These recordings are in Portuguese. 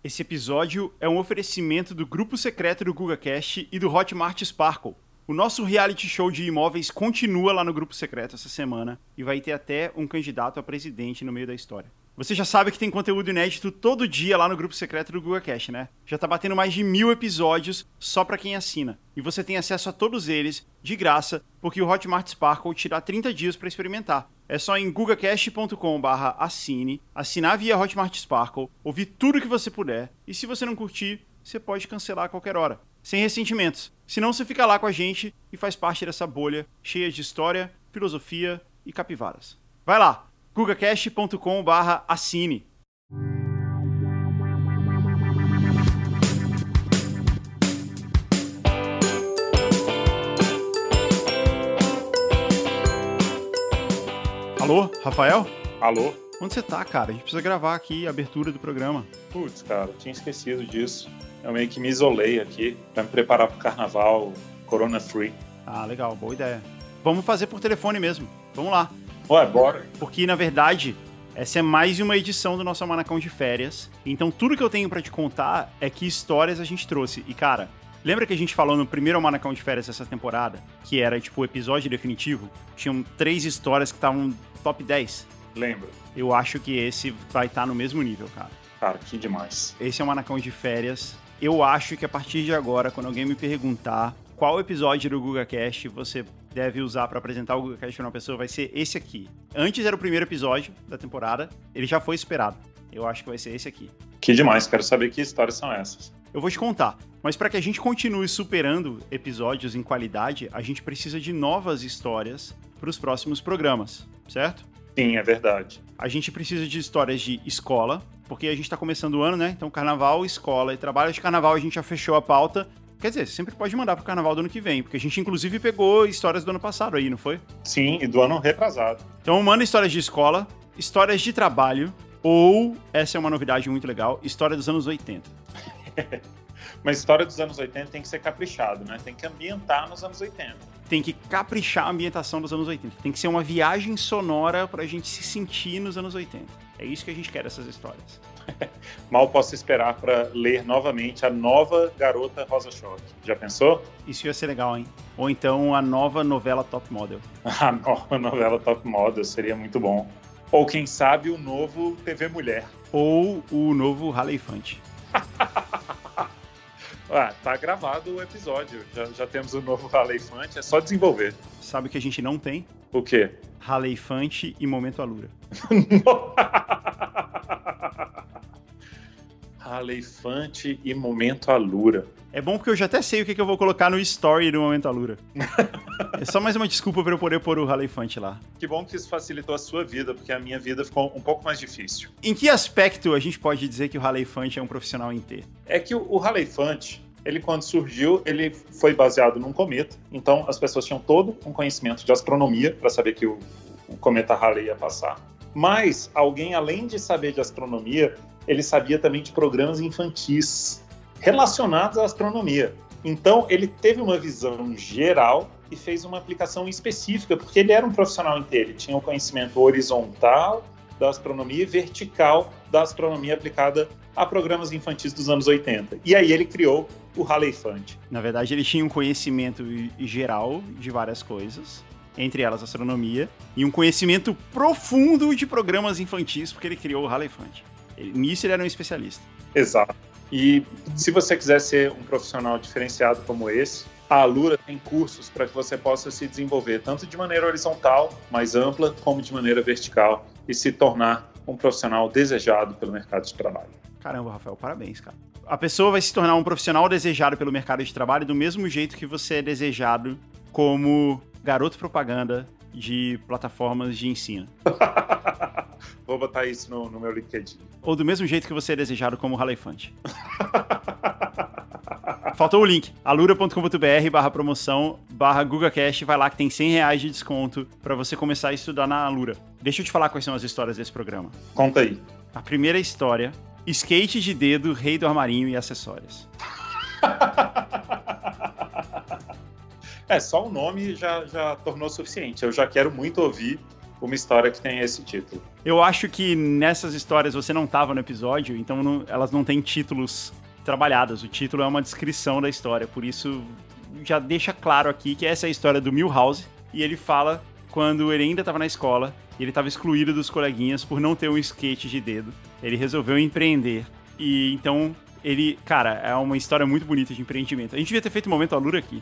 Esse episódio é um oferecimento do grupo secreto do GugaCast e do Hotmart Sparkle. O nosso reality show de imóveis continua lá no grupo secreto essa semana e vai ter até um candidato a presidente no meio da história. Você já sabe que tem conteúdo inédito todo dia lá no grupo secreto do GugaCast, né? Já tá batendo mais de 1000 episódios só pra quem assina. E você tem acesso a todos eles de graça, porque o Hotmart Sparkle te dá 30 dias pra experimentar. É só em gugacast.com/assine, assinar via Hotmart Sparkle, ouvir tudo que você puder, e se você não curtir, você pode cancelar a qualquer hora, sem ressentimentos. Senão você fica lá com a gente e faz parte dessa bolha cheia de história, filosofia e capivaras. Vai lá, gugacast.com/assine. Alô, Rafael? Alô? Onde você tá, cara? A gente precisa gravar aqui a abertura do programa. Putz, cara, eu tinha esquecido disso. Eu meio que me isolei aqui pra me preparar pro carnaval Corona Free. Ah, legal, boa ideia. Vamos fazer por telefone mesmo. Vamos lá. Ué, bora. Porque, na verdade, essa é mais uma edição do nosso Almanacão de Férias. Então, tudo que eu tenho pra te contar é que histórias a gente trouxe. E, cara, lembra que a gente falou no primeiro Almanacão de Férias dessa temporada? Que era, tipo, o episódio definitivo? Tinham 3 histórias que estavam top 10. Lembra? Eu acho que esse vai estar no mesmo nível, cara. Cara, que demais. Esse é o Almanacão de Férias. Eu acho que a partir de agora, quando alguém me perguntar qual episódio do GugaCast você deve usar para apresentar o GugaCast para uma pessoa, vai ser esse aqui. Antes era o primeiro episódio da temporada, ele já foi esperado. Eu acho que vai ser esse aqui. Que demais, quero saber que histórias são essas. Eu vou te contar, mas para que a gente continue superando episódios em qualidade, a gente precisa de novas histórias para os próximos programas, certo? Sim, é verdade. A gente precisa de histórias de escola, porque a gente tá começando o ano, né? Então, carnaval, escola e trabalho de carnaval, a gente já fechou a pauta. Quer dizer, você sempre pode mandar pro carnaval do ano que vem, porque a gente, inclusive, pegou histórias do ano passado aí, não foi? Sim, e do ano retrasado. Então, manda histórias de escola, histórias de trabalho, ou, essa é uma novidade muito legal, história dos anos 80. Mas história dos anos 80 tem que ser caprichado, né? Tem que ambientar nos anos 80. Tem que caprichar a ambientação dos anos 80. Tem que ser uma viagem sonora pra gente se sentir nos anos 80. É isso que a gente quer dessas histórias. Mal posso esperar para ler novamente a nova Garota Rosa Choque. Já pensou? Isso ia ser legal, hein? Ou então a nova novela Top Model. A nova novela Top Model seria muito bom. Ou quem sabe o novo TV Mulher. Ou o novo Raleifante. Tá gravado o episódio. Já temos o novo Raleifante, é só desenvolver. Sabe o que a gente não tem? O quê? Raleifante e Momento Alura. Raleifante e Momento Alura. É bom porque eu já até sei o que eu vou colocar no story do Momento Alura. É só mais uma desculpa para eu poder pôr o Raleifante lá. Que bom que isso facilitou a sua vida, porque a minha vida ficou um pouco mais difícil. Em que aspecto a gente pode dizer que o Raleifante é um profissional em T? É que o Raleifante, ele quando surgiu, ele foi baseado num cometa. Então as pessoas tinham todo um conhecimento de astronomia para saber que o cometa Halley ia passar. Mas alguém, além de saber de astronomia, ele sabia também de programas infantis relacionados à astronomia. Então, ele teve uma visão geral e fez uma aplicação específica, porque ele era um profissional inteiro. Ele tinha o conhecimento horizontal da astronomia e vertical da astronomia aplicada a programas infantis dos anos 80. E aí ele criou o Raleifante. Na verdade, ele tinha um conhecimento geral de várias coisas, entre elas astronomia, e um conhecimento profundo de programas infantis, porque ele criou o Raleifante. Nisso ele era um especialista. Exato. E se você quiser ser um profissional diferenciado como esse, a Alura tem cursos para que você possa se desenvolver tanto de maneira horizontal, mais ampla, como de maneira vertical e se tornar um profissional desejado pelo mercado de trabalho. Caramba, Rafael, parabéns, cara. A pessoa vai se tornar um profissional desejado pelo mercado de trabalho do mesmo jeito que você é desejado como garoto propaganda de plataformas de ensino. Vou botar isso no meu LinkedIn. Ou do mesmo jeito que você é desejado como Raleifante. Faltou o link, alura.com.br/promoção/GugaCast. Vai lá que tem R$100 de desconto para você começar a estudar na Alura. Deixa eu te falar quais são as histórias desse programa. Conta aí. A primeira história, skate de dedo, rei do armarinho e acessórios. Só o nome já tornou suficiente. Eu já quero muito ouvir uma história que tem esse título. Eu acho que nessas histórias você não tava no episódio, então elas não têm títulos trabalhados. O título é uma descrição da história, por isso já deixa claro aqui que essa é a história do Milhouse, e ele fala quando ele ainda estava na escola, e ele estava excluído dos coleguinhas por não ter um skate de dedo. Ele resolveu empreender, e então ele, cara, é uma história muito bonita de empreendimento. A gente devia ter feito um momento Alura aqui.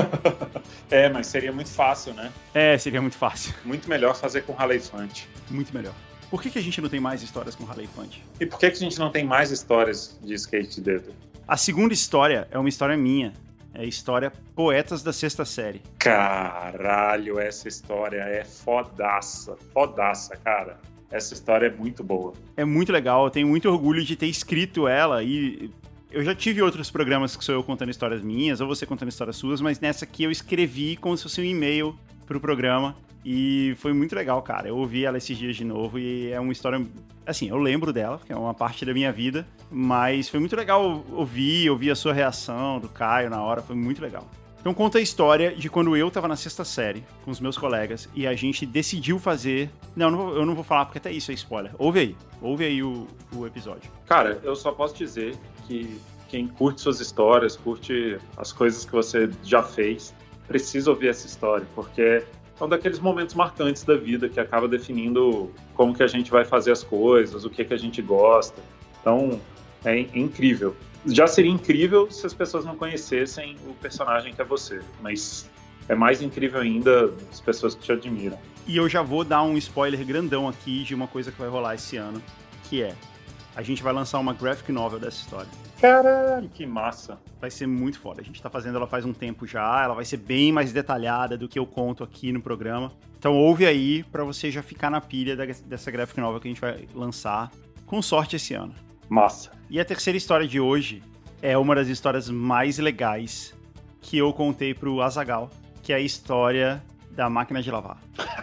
Mas seria muito fácil, né? Seria muito fácil. Muito melhor fazer com Halley Fund. Muito melhor. Por que a gente não tem mais histórias com Halley Fund? E por que a gente não tem mais histórias de skate de dedo? A segunda história é uma história minha. É a história Poetas da Sexta Série. Caralho, essa história é fodaça. Fodaça, cara. Essa história é muito boa. É muito legal, eu tenho muito orgulho de ter escrito ela, e eu já tive outros programas que sou eu contando histórias minhas, ou você contando histórias suas, mas nessa aqui eu escrevi como se fosse um e-mail pro programa, e foi muito legal, cara. Eu ouvi ela esses dias de novo, e é uma história, assim, eu lembro dela, que é uma parte da minha vida, mas foi muito legal ouvir a sua reação, do Caio na hora, foi muito legal. Então conta a história de quando eu tava na sexta série com os meus colegas e a gente decidiu fazer... Não, eu não vou falar porque até isso é spoiler. Ouve aí o episódio. Cara, eu só posso dizer que quem curte suas histórias, curte as coisas que você já fez, precisa ouvir essa história, porque é um daqueles momentos marcantes da vida que acaba definindo como que a gente vai fazer as coisas, o que a gente gosta. Então, é incrível. Já seria incrível se as pessoas não conhecessem o personagem que é você, mas é mais incrível ainda as pessoas que te admiram. E eu já vou dar um spoiler grandão aqui de uma coisa que vai rolar esse ano, que é, a gente vai lançar uma graphic novel dessa história. Caralho, que massa! Vai ser muito foda, a gente tá fazendo ela faz um tempo já, ela vai ser bem mais detalhada do que eu conto aqui no programa. Então ouve aí pra você já ficar na pilha dessa graphic novel que a gente vai lançar, com sorte esse ano. Massa. E a terceira história de hoje é uma das histórias mais legais que eu contei pro Azaghal, que é a história da máquina de lavar.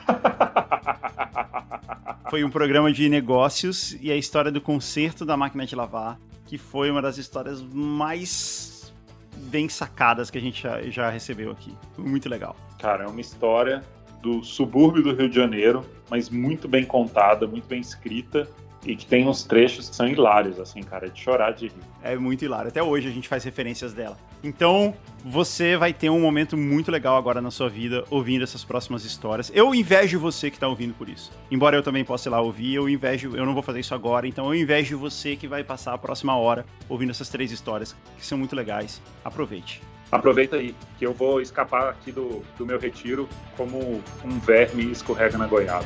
Foi um programa de negócios e a história do conserto da máquina de lavar, que foi uma das histórias mais bem sacadas que a gente já recebeu aqui. Foi muito legal. Cara, é uma história do subúrbio do Rio de Janeiro, mas muito bem contada, muito bem escrita, e que tem uns trechos que são hilários, assim, cara, de chorar de rir. É muito hilário. Até hoje a gente faz referências dela. Então, você vai ter um momento muito legal agora na sua vida, ouvindo essas próximas histórias. Eu invejo você que tá ouvindo por isso. Embora eu também possa ir lá ouvir, eu não vou fazer isso agora, então eu invejo você que vai passar a próxima hora ouvindo essas 3 histórias, que são muito legais. Aproveite. Aproveita aí, que eu vou escapar aqui do meu retiro como um verme escorrega na goiaba.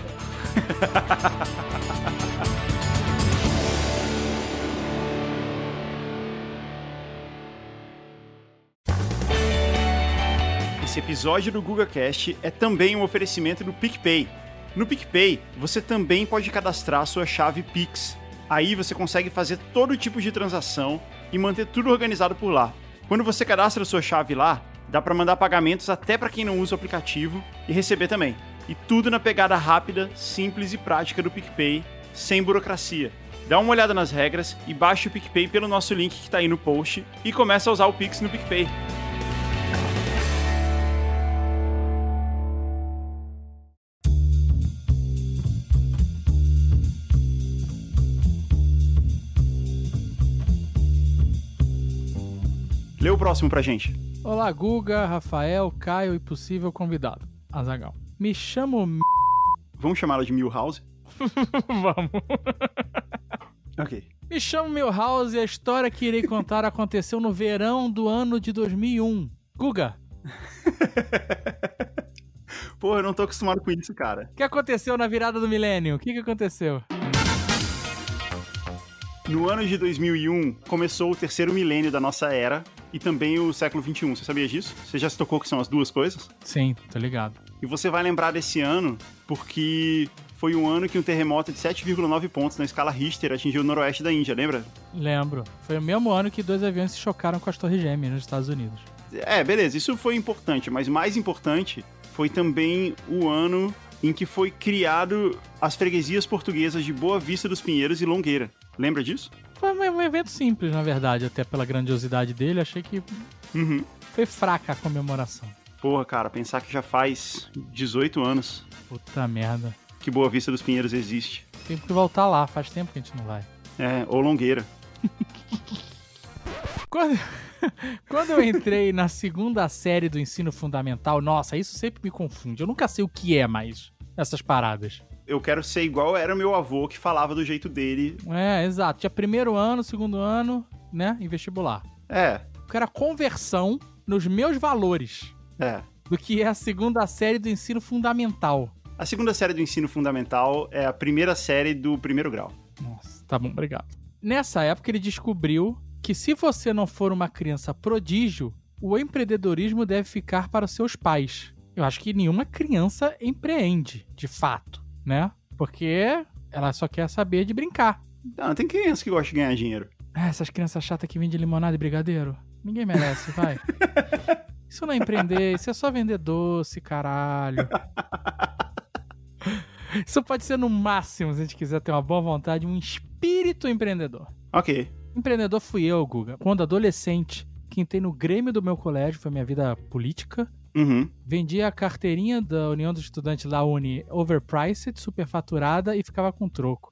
Esse episódio do GugaCast é também um oferecimento do PicPay. No PicPay, você também pode cadastrar sua chave Pix. Aí você consegue fazer todo tipo de transação e manter tudo organizado por lá. Quando você cadastra sua chave lá, dá para mandar pagamentos até para quem não usa o aplicativo e receber também. E tudo na pegada rápida, simples e prática do PicPay, sem burocracia. Dá uma olhada nas regras e baixe o PicPay pelo nosso link que está aí no post e começa a usar o Pix no PicPay. Lê o próximo pra gente. Olá, Guga, Rafael, Caio e possível convidado. Azaghal. Me chamo... Vamos chamá-la de Milhouse? Vamos. Ok. Me chamo Milhouse e a história que irei contar aconteceu no verão do ano de 2001. Guga. Pô, eu não tô acostumado com isso, cara. O que aconteceu na virada do milênio? O que aconteceu? No ano de 2001, começou o terceiro milênio da nossa era e também o século XXI. Você sabia disso? Você já se tocou que são as duas coisas? Sim, tô ligado. E você vai lembrar desse ano porque foi um ano que um terremoto de 7,9 pontos na escala Richter atingiu o noroeste da Índia, lembra? Lembro. Foi o mesmo ano que 2 aviões se chocaram com as Torres Gêmeas nos Estados Unidos. Beleza, isso foi importante, mas mais importante foi também o ano em que foi criado as freguesias portuguesas de Boa Vista dos Pinheiros e Longueira. Lembra disso? Foi um evento simples, na verdade, até pela grandiosidade dele. Achei que foi fraca a comemoração. Porra, cara, pensar que já faz 18 anos Puta merda. que Boa Vista dos Pinheiros existe. Tem que voltar lá, faz tempo que a gente não vai. Ou Longueira. Quando eu entrei na segunda série do ensino fundamental, nossa, isso sempre me confunde. Eu nunca sei o que é mais essas paradas. Eu quero ser igual era meu avô, que falava do jeito dele. Exato. Tinha primeiro ano, segundo ano, né, em vestibular. Eu quero a conversão nos meus valores. Do que é a segunda série do ensino fundamental. A segunda série do ensino fundamental é a primeira série do primeiro grau. Nossa, tá bom, obrigado. Nessa época ele descobriu que se você não for uma criança prodígio, o empreendedorismo deve ficar para os seus pais. Eu acho que nenhuma criança empreende, de fato, né? Porque ela só quer saber de brincar. Não, tem criança que gosta de ganhar dinheiro. Essas crianças chatas que vendem limonada e brigadeiro. Ninguém merece, vai. Isso não é empreender, isso é só vender doce, caralho. Isso pode ser no máximo, se a gente quiser ter uma boa vontade, um espírito empreendedor. Ok. Empreendedor fui eu, Guga. Quando adolescente, que entrei no Grêmio do meu colégio, foi minha vida política. Vendi a carteirinha da União dos Estudantes da Uni overpriced, superfaturada e ficava com troco.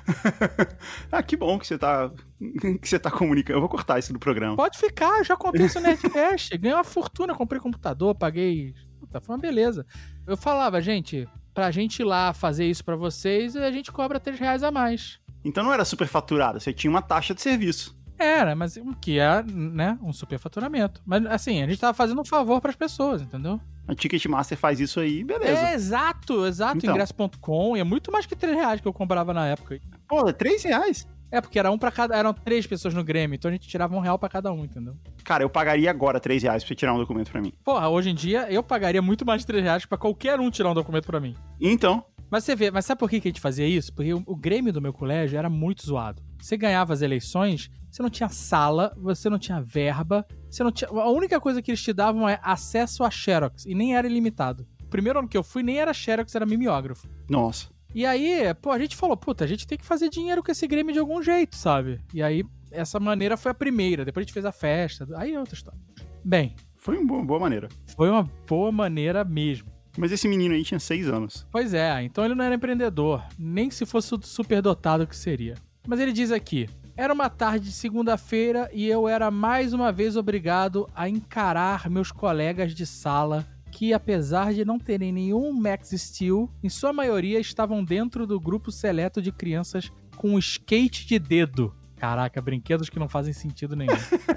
Que bom que você tá comunicando. Eu vou cortar isso do programa. Pode ficar, eu já contei isso no Nerdcast. Ganhei uma fortuna, comprei computador, paguei... Puta, foi uma beleza. Eu falava, gente, pra gente ir lá fazer isso pra vocês, a gente cobra R$3 a mais. Então não era superfaturado, você tinha uma taxa de serviço. Era, mas o que é, né, um superfaturamento. Mas assim, a gente tava fazendo um favor pras pessoas, entendeu? A Ticketmaster faz isso aí, beleza. Exato. Então. Ingresso.com, e é muito mais que R$3 que eu comprava na época. Pô, R$3? Porque era um pra cada, eram 3 pessoas no Grêmio, então a gente tirava R$1 pra cada um, entendeu? Cara, eu pagaria agora R$3 pra você tirar um documento pra mim. Porra, hoje em dia eu pagaria muito mais de R$3 pra qualquer um tirar um documento pra mim. Então... Mas você vê, sabe por que a gente fazia isso? Porque o Grêmio do meu colégio era muito zoado. Você ganhava as eleições, você não tinha sala, você não tinha verba, você não tinha... A única coisa que eles te davam é acesso a Xerox, e nem era ilimitado. O primeiro ano que eu fui, nem era Xerox, era mimeógrafo. Nossa. E aí, a gente falou, a gente tem que fazer dinheiro com esse Grêmio de algum jeito, sabe? E aí, essa maneira foi a primeira, depois a gente fez a festa, aí é outra história. Bem... Foi uma boa maneira. Foi uma boa maneira mesmo. Mas esse menino aí tinha 6 anos. Pois é, então ele não era empreendedor, nem se fosse o superdotado que seria. Mas ele diz aqui, era uma tarde de segunda-feira e eu era mais uma vez obrigado a encarar meus colegas de sala que, apesar de não terem nenhum Max Steel, em sua maioria estavam dentro do grupo seleto de crianças com skate de dedo. Caraca, brinquedos que não fazem sentido nenhum.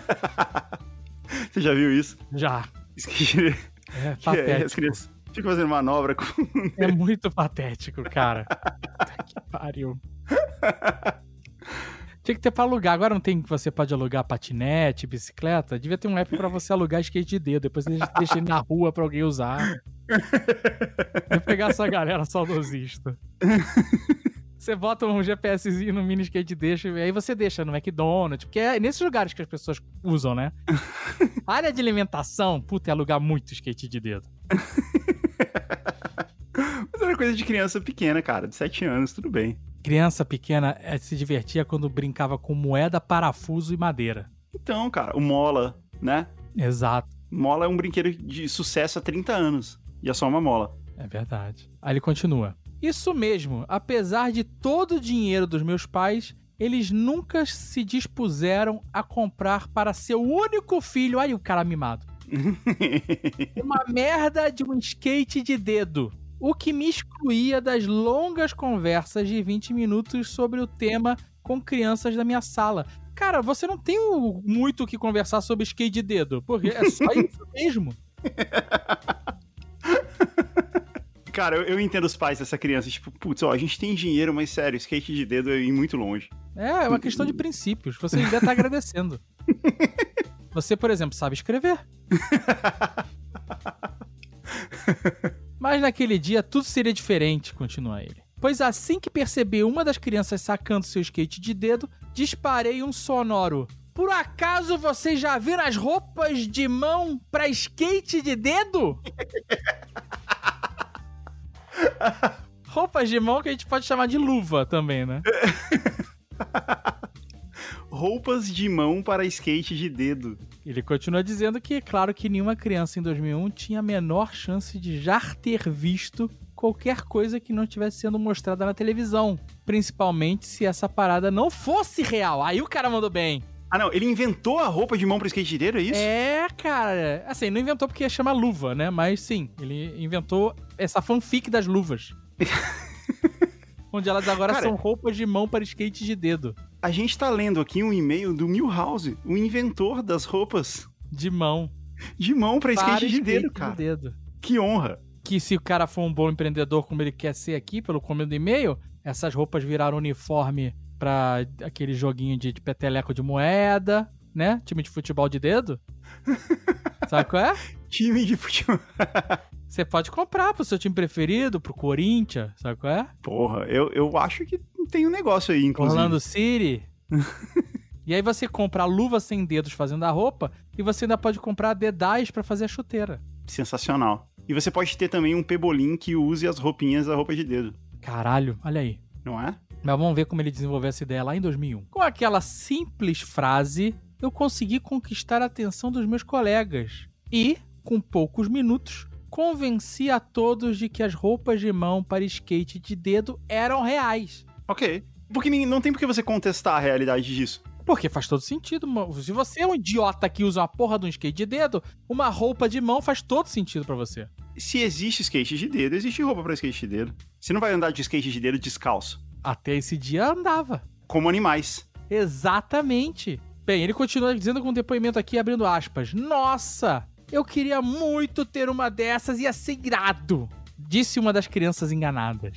Você já viu isso? Já. É patético. As crianças ficam fazendo manobra com... É muito patético, cara. Que pariu. Tinha que ter pra alugar. Agora não tem que você pode alugar patinete, bicicleta. Devia ter um app pra você alugar skate de dedo. Depois eles deixam ele na rua pra alguém usar. Vou pegar essa galera saudosista. Você bota um GPSzinho no mini skate e deixa, e aí você deixa no McDonald's, porque é nesses lugares que as pessoas usam, né? A área de alimentação, puta, é alugar muito skate de dedo. Mas era coisa de criança pequena, cara, de 7 anos, tudo bem. Criança pequena se divertia quando brincava com moeda, parafuso e madeira. Então, cara, o mola, né? Exato. Mola é um brinquedo de sucesso há 30 anos. E é só uma mola. É verdade. Aí ele continua. Isso mesmo, apesar de todo o dinheiro dos meus pais, eles nunca se dispuseram a comprar para seu único filho, olha o cara mimado, uma merda de um skate de dedo, o que me excluía das longas conversas de 20 minutos sobre o tema com crianças da minha sala. Cara, você não tem muito o que conversar sobre skate de dedo, porque é só isso mesmo. Cara, eu entendo os pais dessa criança, tipo, putz, ó, a gente tem dinheiro, mas sério, skate de dedo é ir muito longe. É uma questão de princípios, você ainda tá agradecendo. Você, por exemplo, sabe escrever. Mas naquele dia tudo seria diferente, continua ele. Pois assim que percebi uma das crianças sacando seu skate de dedo, disparei um sonoro. Por acaso vocês já viram as roupas de mão pra skate de dedo? Roupas de mão que a gente pode chamar de luva também, né? Roupas de mão para skate de dedo. Ele continua dizendo que, claro que nenhuma criança em 2001 tinha a menor chance de já ter visto qualquer coisa que não estivesse sendo mostrada na televisão. Principalmente se essa parada não fosse real. Aí o cara mandou bem. Ah, não, ele inventou a roupa de mão pra skatedeiro, é isso? É, cara. Assim, não inventou porque ia chamar luva, né? Mas sim, ele inventou essa fanfic das luvas. Onde elas agora são roupas de mão para skate de dedo. A gente tá lendo aqui um e-mail do Milhouse, o inventor das roupas de mão. De mão pra skate de dedo, cara. De dedo. Que honra. Que se o cara for um bom empreendedor como ele quer ser aqui, pelo começo do e-mail, essas roupas viraram uniforme pra aquele joguinho de peteleco de moeda, né? Time de futebol de dedo. Sabe qual é? Time de futebol. Você pode comprar pro seu time preferido, pro Corinthians, sabe qual é? Porra, eu acho que tem um negócio aí, inclusive. Orlando City. E aí você compra a luva sem dedos fazendo a roupa e você ainda pode comprar dedais pra fazer a chuteira. Sensacional. E você pode ter também um pebolim que use as roupinhas da roupa de dedo. Caralho, olha aí. Não é? Mas vamos ver como ele desenvolveu essa ideia lá em 2001. Com aquela simples frase, eu consegui conquistar a atenção dos meus colegas. E, com poucos minutos, convenci a todos de que as roupas de mão para skate de dedo eram reais. Ok. Porque não tem por que você contestar a realidade disso. Porque faz todo sentido. Se você é um idiota que usa uma porra de um skate de dedo, uma roupa de mão faz todo sentido pra você. Se existe skate de dedo, existe roupa pra skate de dedo. Você não vai andar de skate de dedo descalço. Até esse dia andava. Como animais. Exatamente. Bem, ele continua dizendo com um depoimento aqui, abrindo aspas. Nossa, eu queria muito ter uma dessas, ia ser irado. Disse uma das crianças enganadas.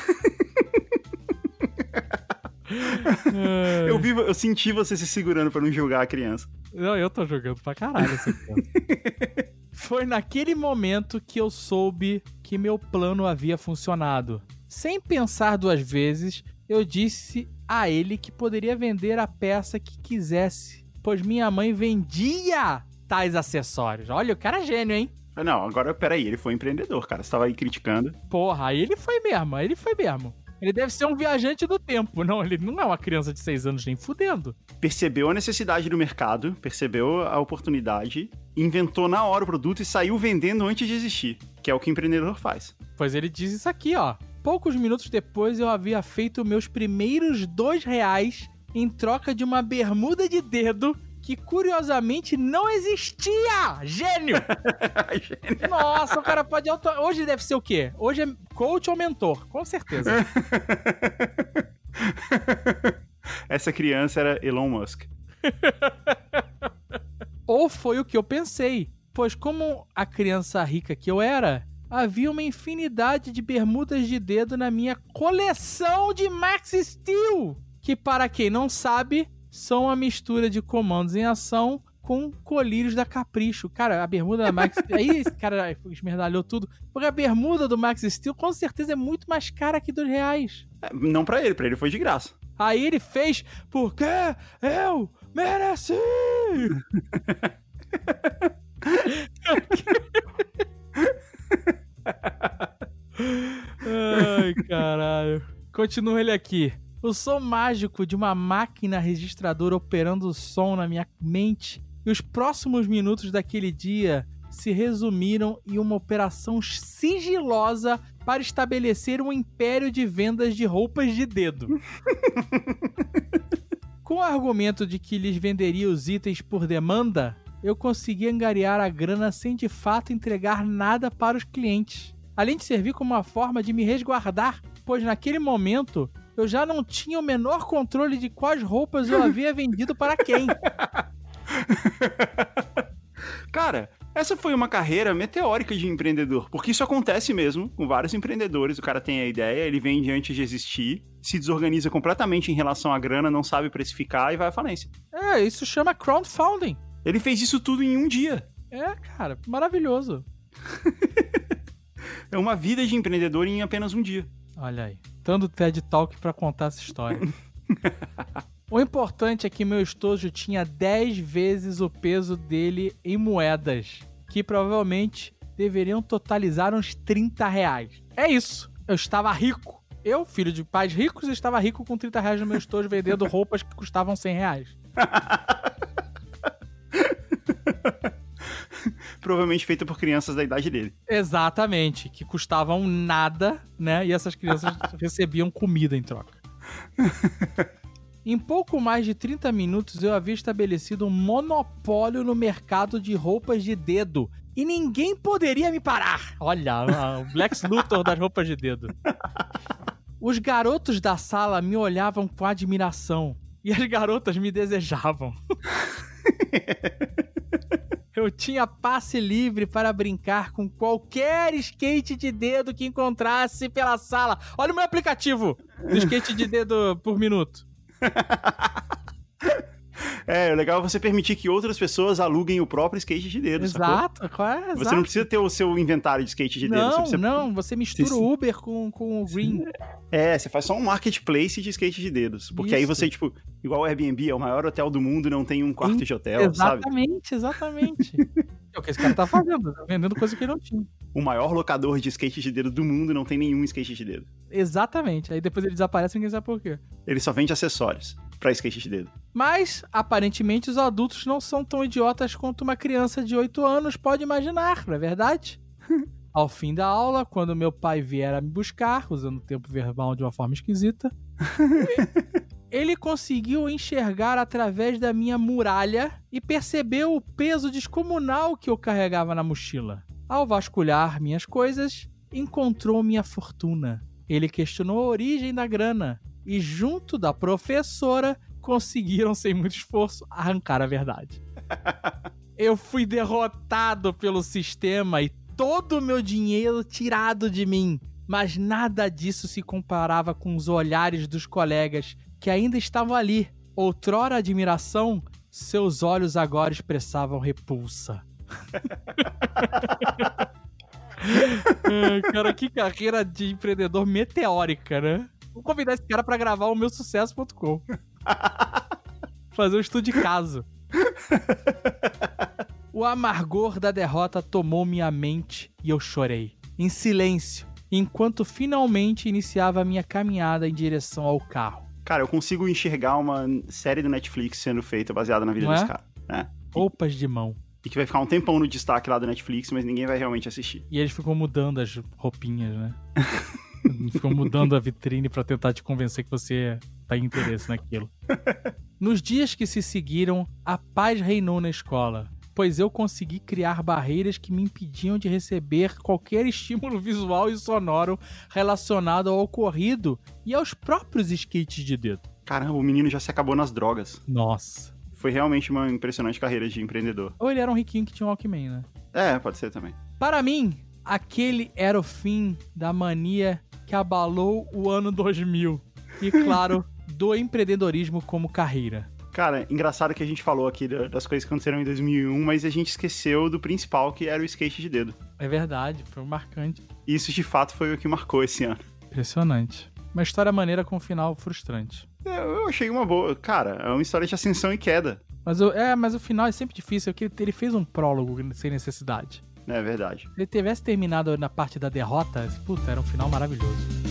Eu senti você se segurando pra não julgar a criança. Não, eu tô jogando pra caralho essa criança. Foi naquele momento que eu soube que meu plano havia funcionado. Sem pensar duas vezes, eu disse a ele que poderia vender a peça que quisesse, pois minha mãe vendia tais acessórios. Olha, o cara é gênio, hein? Não, agora, peraí, ele foi empreendedor, cara. Você tava aí criticando. Porra, aí ele foi mesmo. Ele deve ser um viajante do tempo. Não, ele não é uma criança de 6 anos nem fudendo. Percebeu a necessidade do mercado, percebeu a oportunidade, inventou na hora o produto e saiu vendendo antes de existir, que é o que o empreendedor faz. Pois ele diz isso aqui, ó. Poucos minutos depois eu havia feito meus primeiros R$2 em troca de uma bermuda de dedo que curiosamente não existia! Gênio! Gênio. Nossa, o cara pode... Hoje deve ser o quê? Hoje é coach ou mentor, com certeza. Essa criança era Elon Musk. Ou foi o que eu pensei, pois como a criança rica que eu era, havia uma infinidade de bermudas de dedo na minha coleção de Max Steel, que para quem não sabe... são uma mistura de comandos em ação com colírios da Capricho. Cara, a bermuda da Max... Aí esse cara esmerdalhou tudo. Porque a bermuda do Max Steel com certeza é muito mais cara que R$2. Não pra ele foi de graça. Aí ele fez porque eu mereci! Ai, caralho. Continua ele aqui. O som mágico de uma máquina registradora operando o som na minha mente e os próximos minutos daquele dia se resumiram em uma operação sigilosa para estabelecer um império de vendas de roupas de dedo. Com o argumento de que lhes venderia os itens por demanda, eu consegui angariar a grana sem de fato entregar nada para os clientes. Além de servir como uma forma de me resguardar, pois naquele momento... eu já não tinha o menor controle de quais roupas eu havia vendido para quem. Cara, essa foi uma carreira meteórica de empreendedor, porque isso acontece mesmo com vários empreendedores. O cara tem a ideia, ele vende antes de existir, se desorganiza completamente em relação à grana, não sabe precificar e vai à falência. É, isso chama crowdfunding. Ele fez isso tudo em um dia. É, cara, maravilhoso. É uma vida de empreendedor em apenas um dia. Olha aí. Tanto TED Talk pra contar essa história. O importante é que meu estojo tinha 10 vezes o peso dele em moedas, que provavelmente deveriam totalizar uns R$30. É isso. Eu estava rico. Eu, filho de pais ricos, estava rico com R$30 no meu estojo vendendo roupas que custavam R$100. provavelmente feita por crianças da idade dele. Exatamente, que custavam nada, né? E essas crianças recebiam comida em troca. Em pouco mais de 30 minutos, eu havia estabelecido um monopólio no mercado de roupas de dedo. E ninguém poderia me parar. Olha, o Lex Luthor das roupas de dedo. Os garotos da sala me olhavam com admiração. E as garotas me desejavam. Eu tinha passe livre para brincar com qualquer skate de dedo que encontrasse pela sala. Olha o meu aplicativo do skate de dedo por minuto. É, o legal é você permitir que outras pessoas aluguem o próprio skate de dedo, Exato, sacou? Você não precisa ter o seu inventário de skate de dedo. Você mistura o Uber com o Green. É, você faz só um marketplace de skate de dedos. Porque aí você, tipo, igual o Airbnb, é o maior hotel do mundo e não tem um quarto de hotel, sabe? Exatamente. É o que esse cara tá fazendo, tá vendendo coisa que ele não tinha. O maior locador de skate de dedo do mundo não tem nenhum skate de dedo. Exatamente. Aí depois ele desaparece e ninguém sabe por quê. Ele só vende acessórios pra skate de dedo. Mas, aparentemente, os adultos não são tão idiotas quanto uma criança de 8 anos pode imaginar, não é verdade? Ao fim da aula, quando meu pai vier a me buscar, usando o tempo verbal de uma forma esquisita, ele conseguiu enxergar através da minha muralha e percebeu o peso descomunal que eu carregava na mochila. Ao vasculhar minhas coisas, encontrou minha fortuna. Ele questionou a origem da grana e, junto da professora, conseguiram, sem muito esforço, arrancar a verdade. Eu fui derrotado pelo sistema e todo o meu dinheiro tirado de mim. Mas nada disso se comparava com os olhares dos colegas que ainda estavam ali. Outrora admiração, seus olhos agora expressavam repulsa. Cara, que carreira de empreendedor meteórica, né? Vou convidar esse cara pra gravar o meusucesso.com. Fazer um estudo de caso. O amargor da derrota tomou minha mente e eu chorei, em silêncio, enquanto finalmente iniciava a minha caminhada em direção ao carro. Cara, eu consigo enxergar uma série do Netflix sendo feita baseada na vida desse cara, né? Roupas de mão. E que vai ficar um tempão no destaque lá do Netflix, mas ninguém vai realmente assistir. E eles ficam mudando as roupinhas, né? Ficam mudando a vitrine pra tentar te convencer que você tá em interesse naquilo. Nos dias que se seguiram, a paz reinou na escola, pois eu consegui criar barreiras que me impediam de receber qualquer estímulo visual e sonoro relacionado ao ocorrido e aos próprios skates de dedo. Caramba, o menino já se acabou nas drogas. Nossa. Foi realmente uma impressionante carreira de empreendedor. Ou ele era um riquinho que tinha um Walkman, né? É, pode ser também. Para mim, aquele era o fim da mania que abalou o ano 2000. E, claro, do empreendedorismo como carreira. Cara, engraçado que a gente falou aqui das coisas que aconteceram em 2001, mas a gente esqueceu do principal, que era o skate de dedo. É verdade, foi marcante. Isso, de fato, foi o que marcou esse ano. Impressionante. Uma história maneira com um final frustrante. Eu achei uma boa. Cara, é uma história de ascensão e queda. Mas o final é sempre difícil, porque ele fez um prólogo sem necessidade. É verdade. Se ele tivesse terminado na parte da derrota, puta, era um final maravilhoso.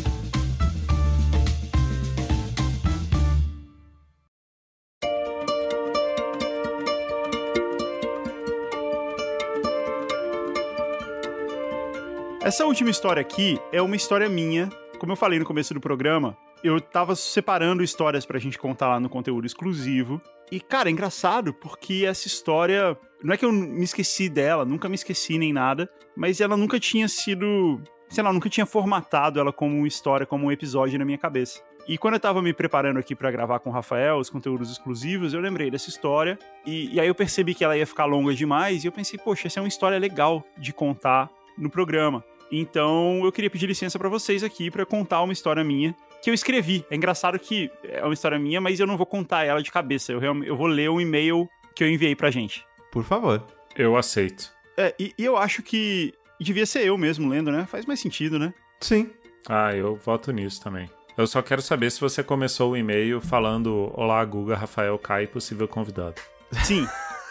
Essa última história aqui é uma história minha. Como eu falei no começo do programa, eu tava separando histórias pra gente contar lá no conteúdo exclusivo. E, cara, é engraçado porque essa história... Não é que eu me esqueci dela, nunca me esqueci nem nada, mas ela nunca tinha sido... Sei lá, nunca tinha formatado ela como uma história, como um episódio na minha cabeça. E quando eu tava me preparando aqui pra gravar com o Rafael, os conteúdos exclusivos, eu lembrei dessa história. E aí eu percebi que ela ia ficar longa demais e eu pensei, poxa, essa é uma história legal de contar no programa. Então eu queria pedir licença pra vocês aqui pra contar uma história minha que eu escrevi. É engraçado que é uma história minha, mas eu não vou contar ela de cabeça. Eu vou ler um e-mail que eu enviei pra gente. Por favor. Eu aceito. E eu acho que devia ser eu mesmo lendo, né? Faz mais sentido, né? Sim. Ah, eu voto nisso também. Eu só quero saber se você começou o e-mail falando Olá, Guga, Rafael, Caio, possível convidado. Sim.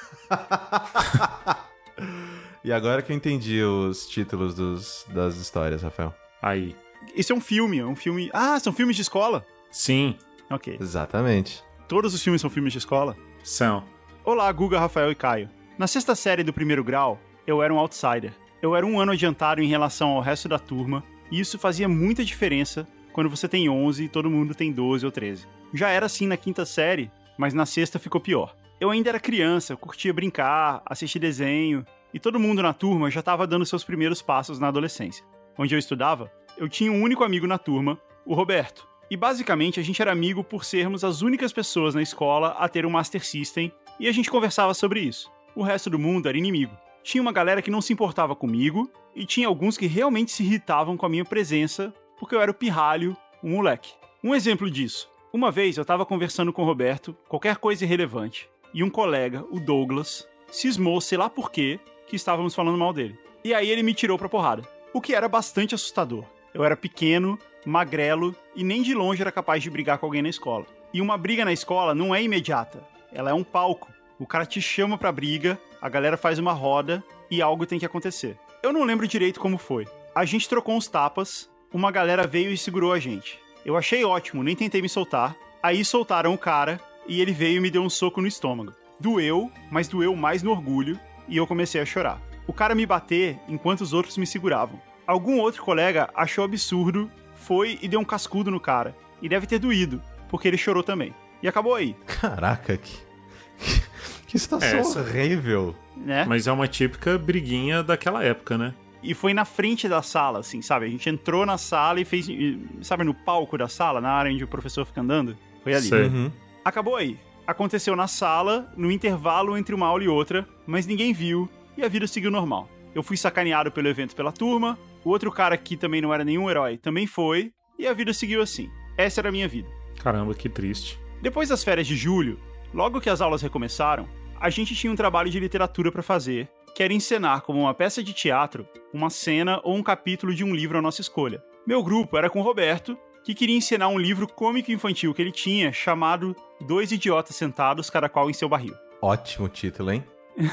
E agora que eu entendi os títulos das histórias, Rafael. Aí. Isso é um filme. Ah, são filmes de escola? Sim. Ok. Exatamente. Todos os filmes são filmes de escola? São. Olá, Guga, Rafael e Caio. Na sexta série do primeiro grau, eu era um outsider. Eu era um ano adiantado em relação ao resto da turma, e isso fazia muita diferença quando você tem 11 e todo mundo tem 12 ou 13. Já era assim na quinta série, mas na sexta ficou pior. Eu ainda era criança, curtia brincar, assistir desenho, e todo mundo na turma já estava dando seus primeiros passos na adolescência. Onde eu estudava, eu tinha um único amigo na turma, o Roberto. E basicamente a gente era amigo por sermos as únicas pessoas na escola a ter um Master System, e a gente conversava sobre isso. O resto do mundo era inimigo. Tinha uma galera que não se importava comigo, e tinha alguns que realmente se irritavam com a minha presença, porque eu era o pirralho, um moleque. Um exemplo disso. Uma vez eu tava conversando com o Roberto, qualquer coisa irrelevante, e um colega, o Douglas, cismou, sei lá por quê, que estávamos falando mal dele. E aí ele me tirou pra porrada, o que era bastante assustador. Eu era pequeno, magrelo, e nem de longe era capaz de brigar com alguém na escola. E uma briga na escola não é imediata, ela é um palco. O cara te chama pra briga, a galera faz uma roda, e algo tem que acontecer. Eu não lembro direito como foi. A gente trocou uns tapas, uma galera veio e segurou a gente. Eu achei ótimo, nem tentei me soltar. Aí soltaram o cara e ele veio e me deu um soco no estômago. Doeu, mas doeu mais no orgulho e eu comecei a chorar. O cara me bater enquanto os outros me seguravam. Algum outro colega achou absurdo, foi e deu um cascudo no cara. E deve ter doído, porque ele chorou também. E acabou aí. Caraca, que situação horrível. Né? Mas é uma típica briguinha daquela época, né? E foi na frente da sala, assim, sabe? A gente entrou na sala e fez, sabe, no palco da sala, na área onde o professor fica andando? Foi ali. Uhum. Acabou aí. Aconteceu na sala, no intervalo entre uma aula e outra, mas ninguém viu e a vida seguiu normal. Eu fui sacaneado pelo evento pela turma, o outro cara que também não era nenhum herói também foi, e a vida seguiu assim. Essa era a minha vida. Caramba, que triste. Depois das férias de julho, logo que as aulas recomeçaram, a gente tinha um trabalho de literatura pra fazer, que era encenar como uma peça de teatro, uma cena ou um capítulo de um livro à nossa escolha. Meu grupo era com o Roberto, que queria encenar um livro cômico infantil que ele tinha, chamado Dois Idiotas Sentados, Cada Qual em Seu Barril. Ótimo título, hein?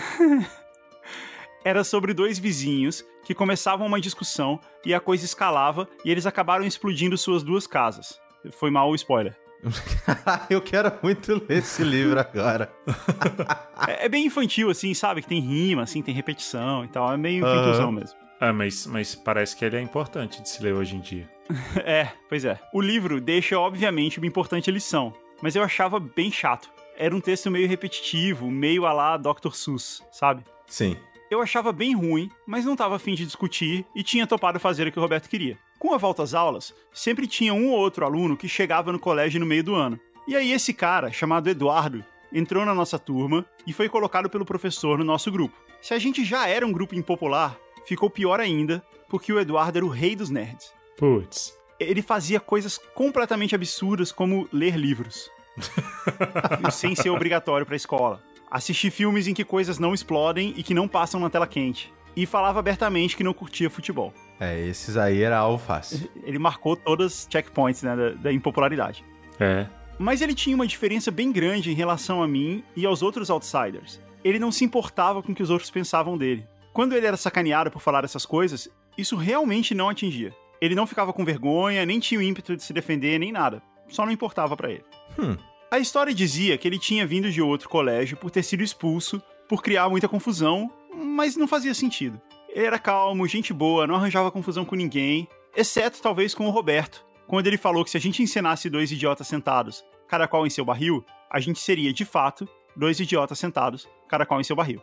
Era sobre dois vizinhos que começavam uma discussão e a coisa escalava e eles acabaram explodindo suas duas casas. Foi mal o spoiler. Eu quero muito ler esse livro agora. É bem infantil, assim, sabe? Que tem rima, assim, tem repetição e tal. É meio infantilzão mesmo. Ah, mas parece que ele é importante de se ler hoje em dia. Pois é. O livro deixa, obviamente, uma importante lição, mas eu achava bem chato. Era um texto meio repetitivo, meio à la Dr. Seuss, sabe? Sim. Eu achava bem ruim, mas não tava a fim de discutir e tinha topado fazer o que o Roberto queria. Com a volta às aulas, sempre tinha um ou outro aluno que chegava no colégio no meio do ano. E aí esse cara, chamado Eduardo, entrou na nossa turma e foi colocado pelo professor no nosso grupo. Se a gente já era um grupo impopular, ficou pior ainda, porque o Eduardo era o rei dos nerds. Putz. Ele fazia coisas completamente absurdas, como ler livros. Sem ser obrigatório pra escola. Assistir filmes em que coisas não explodem e que não passam na tela quente. E falava abertamente que não curtia futebol. Esses aí era algo fácil. Ele marcou todas as checkpoints, né, da impopularidade. Mas ele tinha uma diferença bem grande em relação a mim e aos outros outsiders. Ele não se importava com o que os outros pensavam dele. Quando ele era sacaneado por falar essas coisas, isso realmente não atingia. Ele não ficava com vergonha, nem tinha o ímpeto de se defender, nem nada. Só não importava pra ele. A história dizia que ele tinha vindo de outro colégio por ter sido expulso, por criar muita confusão, mas não fazia sentido. Ele era calmo, gente boa, não arranjava confusão com ninguém, exceto talvez com o Roberto, quando ele falou que se a gente encenasse dois idiotas sentados, cada qual em seu barril, a gente seria, de fato, dois idiotas sentados, cada qual em seu barril.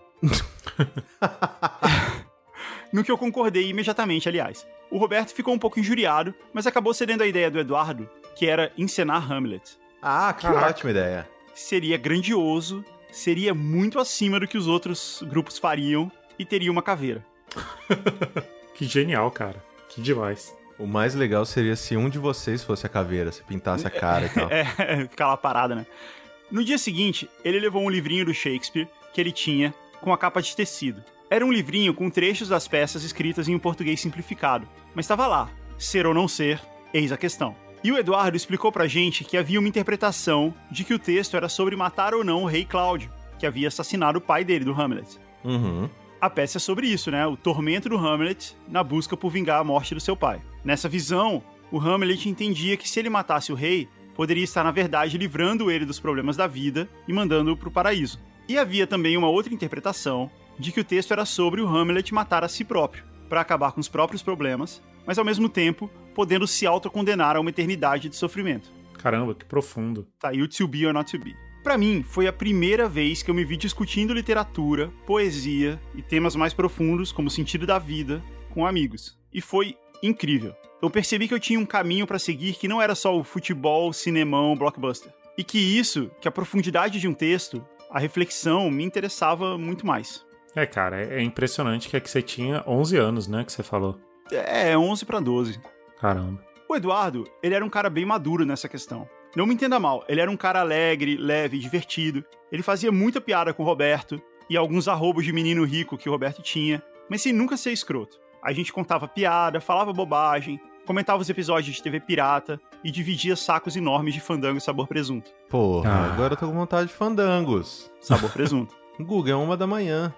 No que eu concordei imediatamente, aliás. O Roberto ficou um pouco injuriado, mas acabou cedendo a ideia do Eduardo, que era encenar Hamlet. Ah, que ótima ideia. Seria grandioso, seria muito acima do que os outros grupos fariam e teria uma caveira. Que genial, cara. Que demais. O mais legal seria se um de vocês fosse a caveira, se pintasse a cara e tal. Ficar lá parada, né? No dia seguinte, ele levou um livrinho do Shakespeare que ele tinha com a capa de tecido. Era um livrinho com trechos das peças escritas em um português simplificado, mas estava lá, ser ou não ser, eis a questão. E o Eduardo explicou pra gente que havia uma interpretação de que o texto era sobre matar ou não o rei Cláudio, que havia assassinado o pai dele, do Hamlet. A peça é sobre isso, né? O tormento do Hamlet na busca por vingar a morte do seu pai. Nessa visão, o Hamlet entendia que se ele matasse o rei, poderia estar, na verdade, livrando ele dos problemas da vida e mandando-o pro paraíso. E havia também uma outra interpretação, de que o texto era sobre o Hamlet matar a si próprio, para acabar com os próprios problemas, mas ao mesmo tempo podendo se autocondenar a uma eternidade de sofrimento. Caramba, que profundo. Tá aí o to be or not to be. Pra mim, foi a primeira vez que eu me vi discutindo literatura, poesia e temas mais profundos, como o sentido da vida, com amigos. E foi incrível. Eu percebi que eu tinha um caminho pra seguir que não era só o futebol, cinemão, blockbuster. E que a profundidade de um texto, a reflexão, me interessava muito mais. Cara, é impressionante que você tinha 11 anos, né, que você falou. 11 pra 12. Caramba. O Eduardo, ele era um cara bem maduro nessa questão. Não me entenda mal, ele era um cara alegre, leve, divertido. Ele fazia muita piada com o Roberto e alguns arrobos de menino rico que o Roberto tinha, mas sem nunca ser escroto. A gente contava piada, falava bobagem, comentava os episódios de TV pirata e dividia sacos enormes de fandango sabor presunto. Porra, agora eu tô com vontade de fandangos. Sabor presunto. Guga, é 1h da manhã.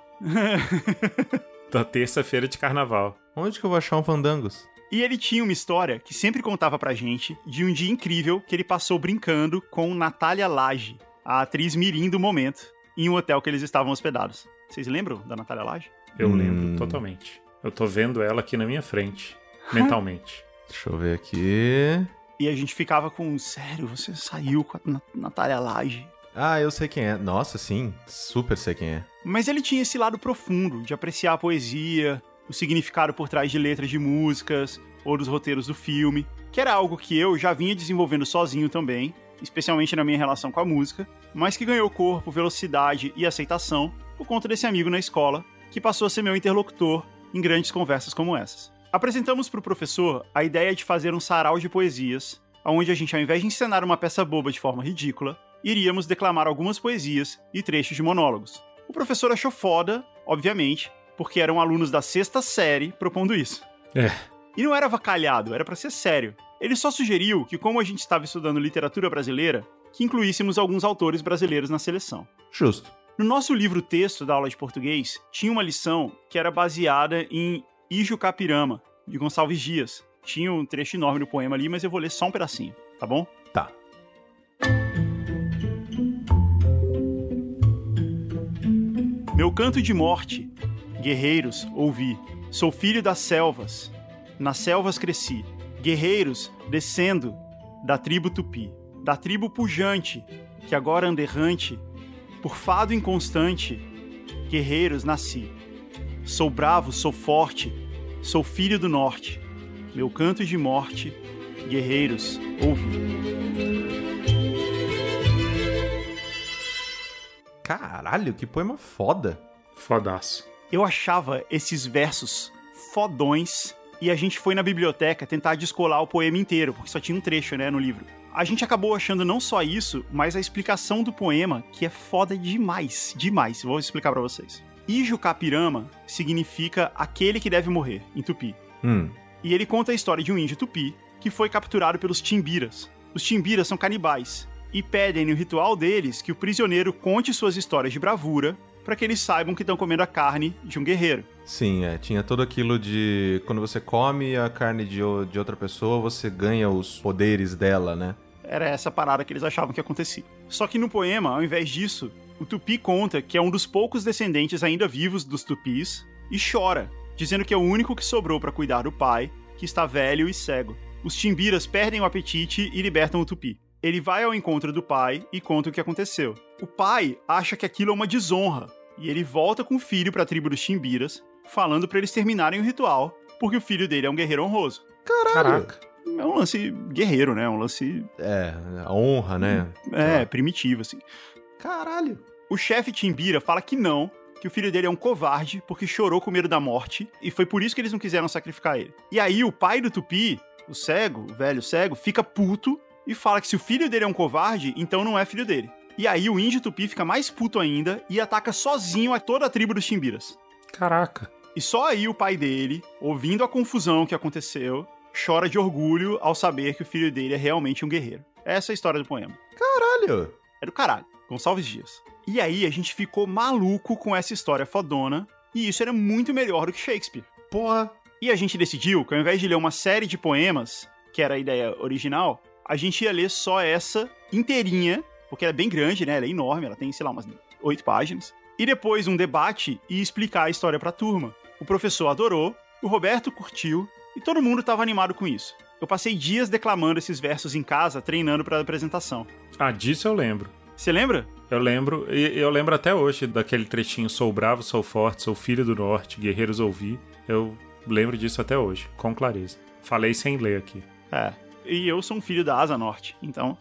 Da terça-feira de carnaval. Onde que eu vou achar um fandangos? E ele tinha uma história que sempre contava pra gente de um dia incrível que ele passou brincando com Natália Lage, a atriz mirim do momento, em um hotel que eles estavam hospedados. Vocês lembram da Natália Lage? Eu lembro totalmente. Eu tô vendo ela aqui na minha frente, mentalmente. Deixa eu ver aqui. E a gente ficava com, sério, você saiu com a Natália Lage? Ah, eu sei quem é. Nossa, sim, super sei quem é. Mas ele tinha esse lado profundo de apreciar a poesia, o significado por trás de letras de músicas ou dos roteiros do filme, que era algo que eu já vinha desenvolvendo sozinho também, especialmente na minha relação com a música, mas que ganhou corpo, velocidade e aceitação por conta desse amigo na escola, que passou a ser meu interlocutor em grandes conversas como essas. Apresentamos para o professor a ideia de fazer um sarau de poesias, onde a gente, ao invés de encenar uma peça boba de forma ridícula, iríamos declamar algumas poesias e trechos de monólogos. O professor achou foda, obviamente, porque eram alunos da 6ª série propondo isso. E não era avacalhado, era pra ser sério. Ele só sugeriu que, como a gente estava estudando literatura brasileira, que incluíssemos alguns autores brasileiros na seleção. Justo. No nosso livro-texto da aula de português, tinha uma lição que era baseada em Ijo Capirama, de Gonçalves Dias. Tinha um trecho enorme do poema ali, mas eu vou ler só um pedacinho, tá bom? Tá. Meu canto de morte, guerreiros, ouvi. Sou filho das selvas. Nas selvas cresci. Guerreiros, descendo da tribo Tupi. Da tribo pujante, que agora anda errante. Por fado inconstante, guerreiros, nasci. Sou bravo, sou forte. Sou filho do norte. Meu canto de morte, guerreiros, ouvi. Caralho, que poema foda. Fodaço. Eu achava esses versos fodões e a gente foi na biblioteca tentar descolar o poema inteiro, porque só tinha um trecho, né, no livro. A gente acabou achando não só isso, mas a explicação do poema, que é foda demais, demais. Vou explicar pra vocês. Ijo Capirama significa aquele que deve morrer, em tupi. E ele conta a história de um índio tupi que foi capturado pelos timbiras. Os timbiras são canibais e pedem no ritual deles que o prisioneiro conte suas histórias de bravura para que eles saibam que estão comendo a carne de um guerreiro. Sim, tinha todo aquilo de quando você come a carne de outra pessoa, você ganha os poderes dela, né? Era essa parada que eles achavam que acontecia. Só que no poema, ao invés disso, o tupi conta que é um dos poucos descendentes ainda vivos dos tupis e chora, dizendo que é o único que sobrou para cuidar do pai, que está velho e cego. Os timbiras perdem o apetite e libertam o tupi. Ele vai ao encontro do pai e conta o que aconteceu. O pai acha que aquilo é uma desonra, e ele volta com o filho para a tribo dos timbiras, falando para eles terminarem o ritual, porque o filho dele é um guerreiro honroso. Caraca. É um lance guerreiro, né? Um lance... a honra, né? Primitivo, assim. Caralho. O chefe timbira fala que não, que o filho dele é um covarde, porque chorou com medo da morte, e foi por isso que eles não quiseram sacrificar ele. E aí o pai do tupi, o cego, o velho cego, fica puto e fala que se o filho dele é um covarde, então não é filho dele. E aí o índio tupi fica mais puto ainda e ataca sozinho a toda a tribo dos timbiras. Caraca. E só aí o pai dele, ouvindo a confusão que aconteceu, chora de orgulho ao saber que o filho dele é realmente um guerreiro. Essa é a história do poema. Caralho. É do caralho. Gonçalves Dias. E aí a gente ficou maluco com essa história fodona, e isso era muito melhor do que Shakespeare. Porra. E a gente decidiu que ao invés de ler uma série de poemas, que era a ideia original, a gente ia ler só essa inteirinha, porque ela é bem grande, né? Ela é enorme, ela tem, sei lá, umas 8 páginas. E depois um debate e explicar a história pra turma. O professor adorou, o Roberto curtiu e todo mundo estava animado com isso. Eu passei dias declamando esses versos em casa, treinando pra apresentação. Ah, disso eu lembro. Você lembra? Eu lembro, e eu lembro até hoje daquele trechinho: sou bravo, sou forte, sou filho do norte, guerreiros ouvi. Eu lembro disso até hoje, com clareza. Falei sem ler aqui. E eu sou um filho da Asa Norte, então...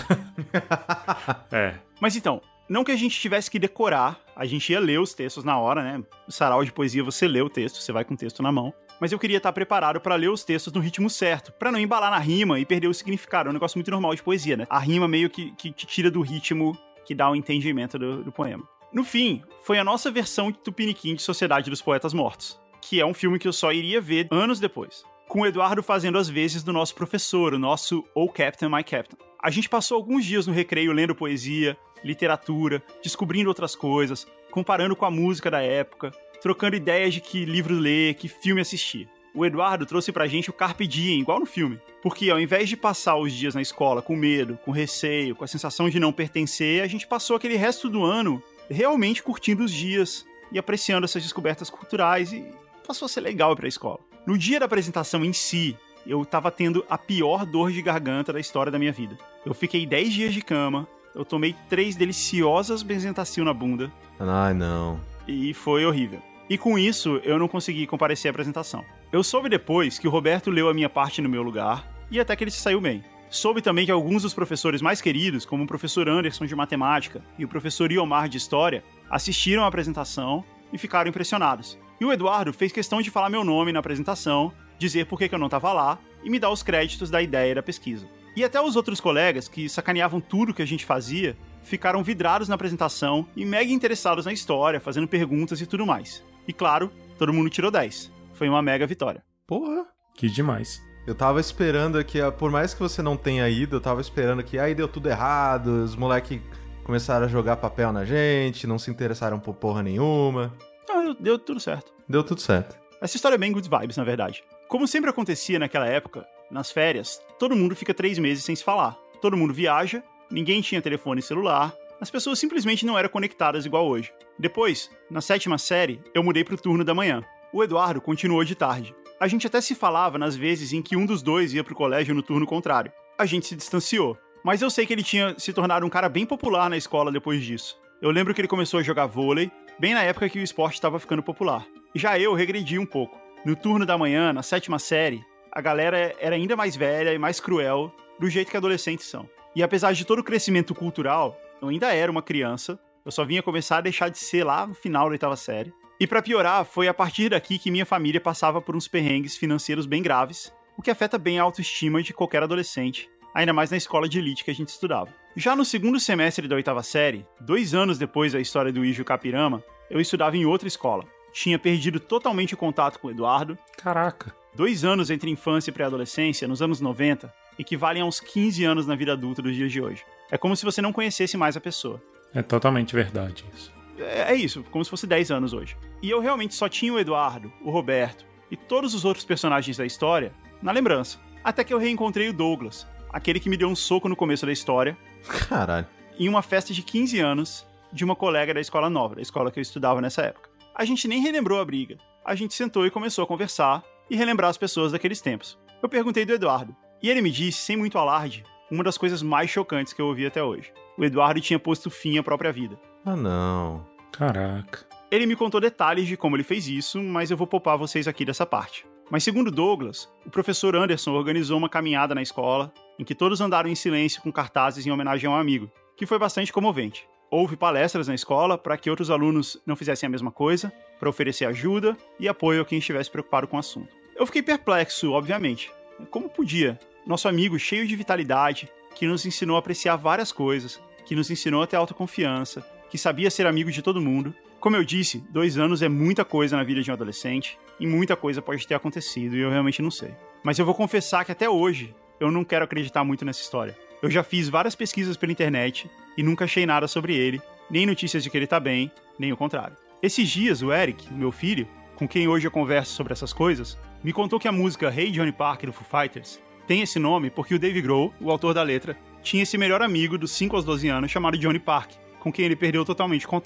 Mas então, não que a gente tivesse que decorar, a gente ia ler os textos na hora, né? No sarau de poesia você lê o texto, você vai com o texto na mão. Mas eu queria estar preparado pra ler os textos no ritmo certo, pra não embalar na rima e perder o significado. É um negócio muito normal de poesia, né? A rima meio que te tira do ritmo que dá o entendimento do poema. No fim, foi a nossa versão de Tupiniquim de Sociedade dos Poetas Mortos, que é um filme que eu só iria ver anos depois, com o Eduardo fazendo as vezes do nosso professor, o nosso Oh Captain, My Captain. A gente passou alguns dias no recreio lendo poesia, literatura, descobrindo outras coisas, comparando com a música da época, trocando ideias de que livro ler, que filme assistir. O Eduardo trouxe pra gente o Carpe Diem, igual no filme. Porque ao invés de passar os dias na escola com medo, com receio, com a sensação de não pertencer, a gente passou aquele resto do ano realmente curtindo os dias e apreciando essas descobertas culturais, e passou a ser legal ir pra escola. No dia da apresentação em si, eu tava tendo a pior dor de garganta da história da minha vida. Eu fiquei 10 dias de cama, eu tomei 3 deliciosas Benzentacil na bunda. Ai, não. E foi horrível. E com isso, eu não consegui comparecer à apresentação. Eu soube depois que o Roberto leu a minha parte no meu lugar, e até que ele se saiu bem. Soube também que alguns dos professores mais queridos, como o professor Anderson de matemática e o professor Iomar de história, assistiram à apresentação e ficaram impressionados. E o Eduardo fez questão de falar meu nome na apresentação, dizer por que eu não estava lá e me dar os créditos da ideia da pesquisa. E até os outros colegas, que sacaneavam tudo que a gente fazia, ficaram vidrados na apresentação e mega interessados na história, fazendo perguntas e tudo mais. E claro, todo mundo tirou 10. Foi uma mega vitória. Porra. Que demais. Eu tava esperando que, por mais que você não tenha ido, eu tava esperando que aí deu tudo errado, os moleques começaram a jogar papel na gente, não se interessaram por porra nenhuma. Ah, deu tudo certo. Deu tudo certo. Essa história é bem good vibes, na verdade. Como sempre acontecia naquela época, nas férias, todo mundo fica 3 meses sem se falar. Todo mundo viaja, ninguém tinha telefone celular, as pessoas simplesmente não eram conectadas igual hoje. Depois, na 7ª série, eu mudei pro turno da manhã. O Eduardo continuou de tarde. A gente até se falava nas vezes em que um dos dois ia pro colégio no turno contrário. A gente se distanciou, mas eu sei que ele tinha se tornado um cara bem popular na escola depois disso. Eu lembro que ele começou a jogar vôlei, bem na época que o esporte estava ficando popular. Já eu regredi um pouco. No turno da manhã, na 7ª série, a galera era ainda mais velha e mais cruel, do jeito que adolescentes são. E apesar de todo o crescimento cultural, eu ainda era uma criança, eu só vinha começar a deixar de ser lá no final da 8ª série. E pra piorar, foi a partir daqui que minha família passava por uns perrengues financeiros bem graves, o que afeta bem a autoestima de qualquer adolescente, ainda mais na escola de elite que a gente estudava. Já no 2º semestre da 8ª série, 2 anos depois da história do Ijo Capirama, eu estudava em outra escola. Tinha perdido totalmente o contato com o Eduardo. Caraca. 2 anos entre infância e pré-adolescência, nos anos 90, equivalem a uns 15 anos na vida adulta dos dias de hoje. É como se você não conhecesse mais a pessoa. É totalmente verdade isso. É isso, como se fosse 10 anos hoje. E eu realmente só tinha o Eduardo, o Roberto e todos os outros personagens da história na lembrança. Até que eu reencontrei o Douglas, aquele que me deu um soco no começo da história. Caralho. Em uma festa de 15 anos de uma colega da escola nova, da escola que eu estudava nessa época. A gente nem relembrou a briga. A gente sentou e começou a conversar e relembrar as pessoas daqueles tempos. Eu perguntei do Eduardo, e ele me disse, sem muito alarde, uma das coisas mais chocantes que eu ouvi até hoje. O Eduardo tinha posto fim à própria vida. Ah, não. Caraca. Ele me contou detalhes de como ele fez isso, mas eu vou poupar vocês aqui dessa parte. Mas segundo Douglas, o professor Anderson organizou uma caminhada na escola, em que todos andaram em silêncio com cartazes em homenagem a um amigo, que foi bastante comovente. Houve palestras na escola para que outros alunos não fizessem a mesma coisa, para oferecer ajuda e apoio a quem estivesse preocupado com o assunto. Eu fiquei perplexo, obviamente. Como podia? Nosso amigo cheio de vitalidade, que nos ensinou a apreciar várias coisas, que nos ensinou a ter autoconfiança, que sabia ser amigo de todo mundo. Como eu disse, 2 anos é muita coisa na vida de um adolescente, e muita coisa pode ter acontecido, e eu realmente não sei. Mas eu vou confessar que até hoje, eu não quero acreditar muito nessa história. Eu já fiz várias pesquisas pela internet, e nunca achei nada sobre ele, nem notícias de que ele tá bem, nem o contrário. Esses dias, o Eric, meu filho, com quem hoje eu converso sobre essas coisas, me contou que a música Hey Johnny Parker do Foo Fighters tem esse nome porque o Dave Grohl, o autor da letra, tinha esse melhor amigo dos 5 aos 12 anos chamado Johnny Parker, com quem ele perdeu totalmente contato.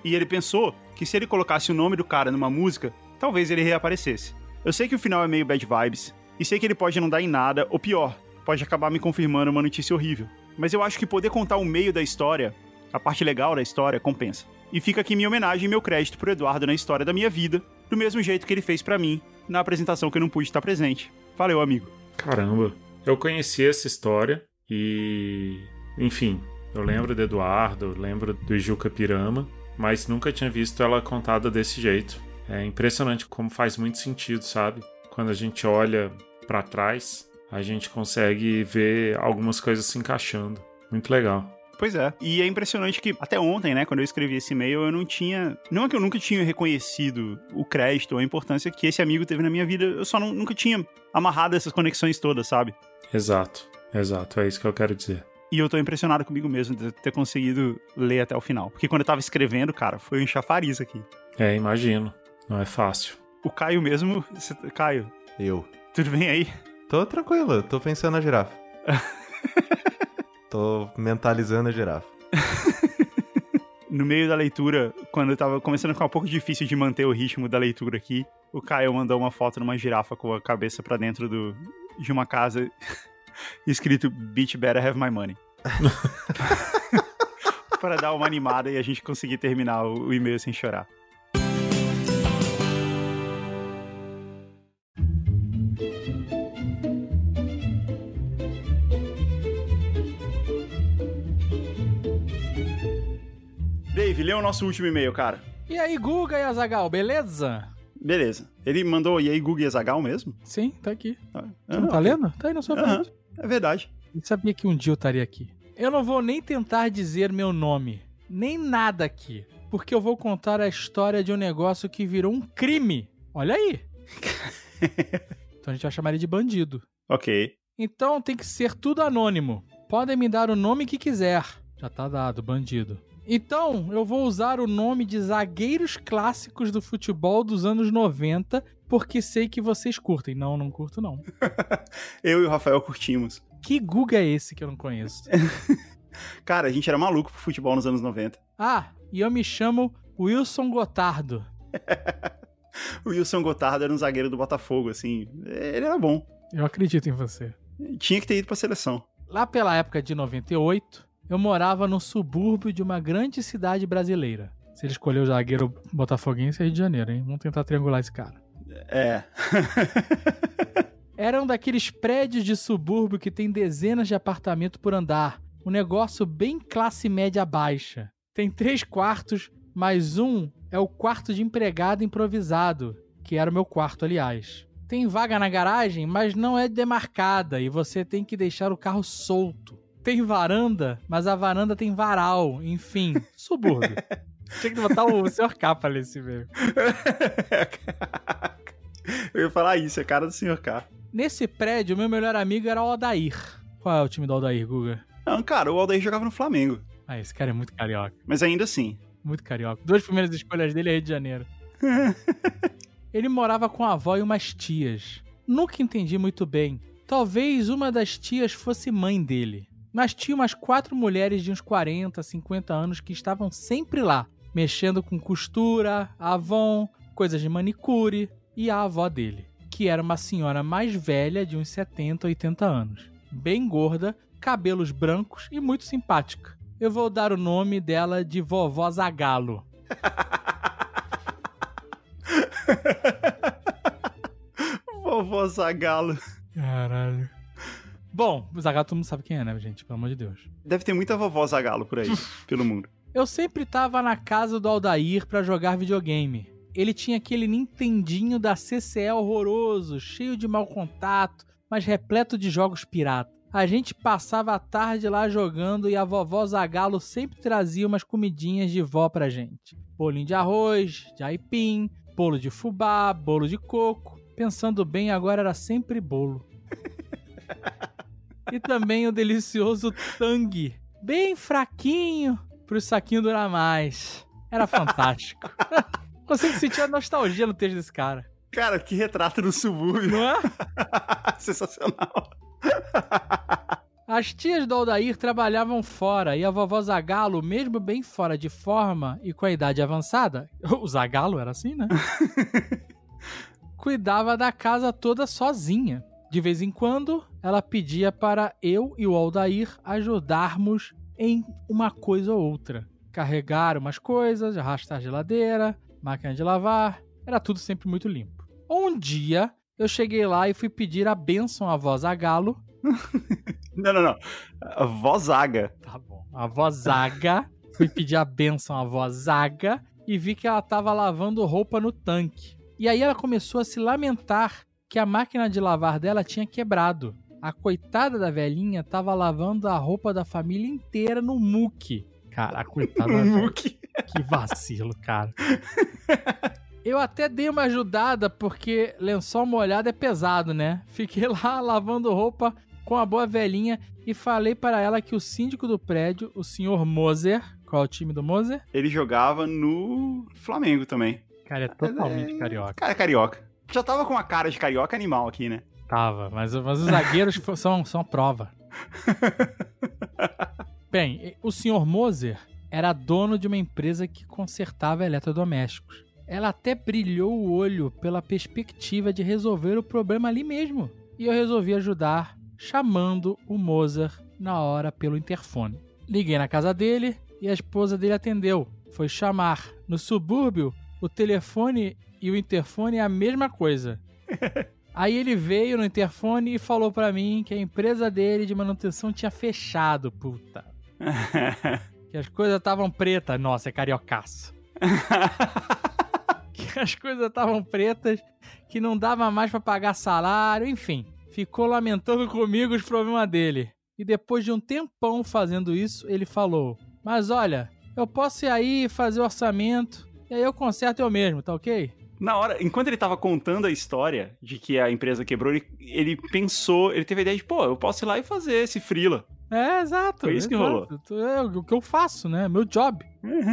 E ele pensou que se ele colocasse o nome do cara numa música, talvez ele reaparecesse. Eu sei que o final é meio bad vibes, e sei que ele pode não dar em nada, ou pior, pode acabar me confirmando uma notícia horrível. Mas eu acho que poder contar o meio da história, a parte legal da história, compensa. E fica aqui minha homenagem e meu crédito pro Eduardo na história da minha vida, do mesmo jeito que ele fez pra mim na apresentação que eu não pude estar presente. Valeu, amigo. Caramba. Eu conheci essa história e... Enfim, eu lembro do Eduardo, lembro do Juca Pirama, mas nunca tinha visto ela contada desse jeito. É impressionante como faz muito sentido, sabe? Quando a gente olha pra trás, a gente consegue ver algumas coisas se encaixando. Muito legal. Pois é. E é impressionante que até ontem, né, quando eu escrevi esse e-mail, eu não tinha... Não é que eu nunca tinha reconhecido o crédito ou a importância que esse amigo teve na minha vida, eu só nunca tinha amarrado essas conexões todas, sabe? Exato. É isso que eu quero dizer. E eu tô impressionado comigo mesmo de ter conseguido ler até o final. Porque quando eu tava escrevendo, cara, foi um chafariz aqui. Imagino. Não é fácil. O Caio mesmo... Caio, Eu. tudo bem aí? Tô tranquilo, tô pensando na girafa. Tô mentalizando a girafa. No meio da leitura, quando eu tava começando a ficar um pouco difícil de manter o ritmo da leitura aqui, o Caio mandou uma foto de uma girafa com a cabeça pra dentro de uma casa escrito Bitch Better Have My Money. Para dar uma animada e a gente conseguir terminar o e-mail sem chorar. Dave, lê o nosso último e-mail, cara. E aí, Guga e Azaghal, beleza? Beleza. Ele mandou e aí, Guga e Azaghal mesmo? Sim, tá aqui. Você não tá lendo? Tá aí na sua frente. É verdade. Eu sabia que um dia eu estaria aqui. Eu não vou nem tentar dizer meu nome, nem nada aqui, porque eu vou contar a história de um negócio que virou um crime. Olha aí. Então a gente vai chamar ele de bandido. Ok. Então tem que ser tudo anônimo. Podem me dar o nome que quiser. Já tá dado, bandido. Então, eu vou usar o nome de zagueiros clássicos do futebol dos anos 90, porque sei que vocês curtem. Não curto não. Eu e o Rafael curtimos. Que Guga é esse que eu não conheço? Cara, a gente era maluco pro futebol nos anos 90. Ah, e eu me chamo Wilson Gotardo. O Wilson Gotardo era um zagueiro do Botafogo, assim. Ele era bom. Eu acredito em você. Tinha que ter ido pra seleção. Lá pela época de 98, eu morava no subúrbio de uma grande cidade brasileira. Se ele escolheu o zagueiro botafoguense, é Rio de Janeiro, hein? Vamos tentar triangular esse cara. É. Era um daqueles prédios de subúrbio que tem dezenas de apartamentos por andar. Um negócio bem classe média baixa. Tem 3 quartos, mas um é o quarto de empregado improvisado, que era o meu quarto, aliás. Tem vaga na garagem, mas não é demarcada e você tem que deixar o carro solto. Tem varanda, mas a varanda tem varal. Enfim, subúrbio. Tinha que botar o Sr. K pra ler esse e-mail. Eu ia falar isso, é cara do Sr. K. Nesse prédio, meu melhor amigo era o Aldair. Qual é o time do Aldair, Guga? Não, cara, o Aldair jogava no Flamengo. Ah, esse cara é muito carioca. Mas ainda assim. Muito carioca. 2 primeiras escolhas dele é Rio de Janeiro. Ele morava com a avó e umas tias. Nunca entendi muito bem. Talvez uma das tias fosse mãe dele. Mas tinha umas 4 mulheres de uns 40, 50 anos que estavam sempre lá, mexendo com costura, Avon, coisas de manicure, e a avó dele, que era uma senhora mais velha de uns 70, 80 anos. Bem gorda, cabelos brancos e muito simpática. Eu vou dar o nome dela de Vovó Zagallo. Vovó Zagallo. Caralho. Bom, o Zagallo todo mundo sabe quem é, né, gente? Pelo amor de Deus. Deve ter muita vovó Zagallo por aí, pelo mundo. Eu sempre tava na casa do Aldair pra jogar videogame. Ele tinha aquele Nintendinho da CCE horroroso, cheio de mau contato, mas repleto de jogos pirata. A gente passava a tarde lá jogando e a vovó Zagallo sempre trazia umas comidinhas de vó pra gente. Bolinho de arroz, de aipim, bolo de fubá, bolo de coco. Pensando bem, agora era sempre bolo. E também o delicioso tangue, bem fraquinho, pro saquinho durar mais. Era fantástico. Consigo sentir a nostalgia no texto desse cara. Cara, que retrato do subúrbio. Não é? Sensacional. As tias do Aldair trabalhavam fora e a vovó Zagalo, mesmo bem fora de forma e com a idade avançada, o Zagalo era assim, né? Cuidava da casa toda sozinha. De vez em quando, ela pedia para eu e o Aldair ajudarmos em uma coisa ou outra. Carregar umas coisas, arrastar a geladeira, máquina de lavar, era tudo sempre muito limpo. Um dia, eu cheguei lá e fui pedir a bênção à avó Zagalo. Não. A avó Zaga. Tá bom. A avó Zaga. Fui pedir a bênção à avó Zaga e vi que ela estava lavando roupa no tanque. E aí ela começou a se lamentar que a máquina de lavar dela tinha quebrado. A coitada da velhinha estava lavando a roupa da família inteira no muque. Cara, a coitada da Muque. Que vacilo, cara. Eu até dei uma ajudada porque lençol molhado é pesado, né? Fiquei lá lavando roupa com a boa velhinha e falei para ela que o síndico do prédio, o senhor Moser, qual é o time do Moser? Ele jogava no Flamengo também. Cara, é totalmente carioca. Cara, carioca. Já tava com uma cara de carioca animal aqui, né? Tava, mas os zagueiros são a prova. Bem, o senhor Moser era dono de uma empresa que consertava eletrodomésticos. Ela até brilhou o olho pela perspectiva de resolver o problema ali mesmo. E eu resolvi ajudar, chamando o Moser na hora pelo interfone. Liguei na casa dele e a esposa dele atendeu. Foi chamar. No subúrbio, o telefone e o interfone é a mesma coisa. Aí ele veio no interfone e falou pra mim que a empresa dele de manutenção tinha fechado, puta. Que as coisas estavam pretas. Nossa, é cariocaço. Que as coisas estavam pretas, que não dava mais pra pagar salário, enfim. Ficou lamentando comigo os problemas dele. E depois de um tempão fazendo isso, ele falou: mas olha, eu posso ir aí fazer o orçamento e aí eu conserto eu mesmo, tá ok? Na hora, enquanto ele tava contando a história de que a empresa quebrou, ele pensou, ele teve a ideia de, pô, eu posso ir lá e fazer esse freela. É, exato. Foi isso que rolou. É o que eu faço, né? Meu job.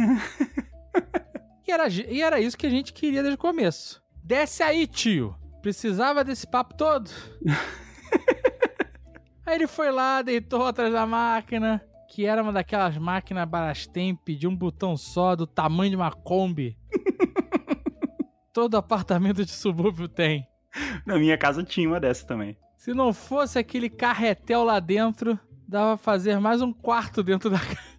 E era isso que a gente queria desde o começo. Desce aí, tio. Precisava desse papo todo? Aí ele foi lá, deitou atrás da máquina, que era uma daquelas máquinas Brastemp de um botão só, do tamanho de uma Kombi. Todo apartamento de subúrbio tem. Na minha casa tinha uma dessa também. Se não fosse aquele carretel lá dentro, dava pra fazer mais um quarto dentro da casa.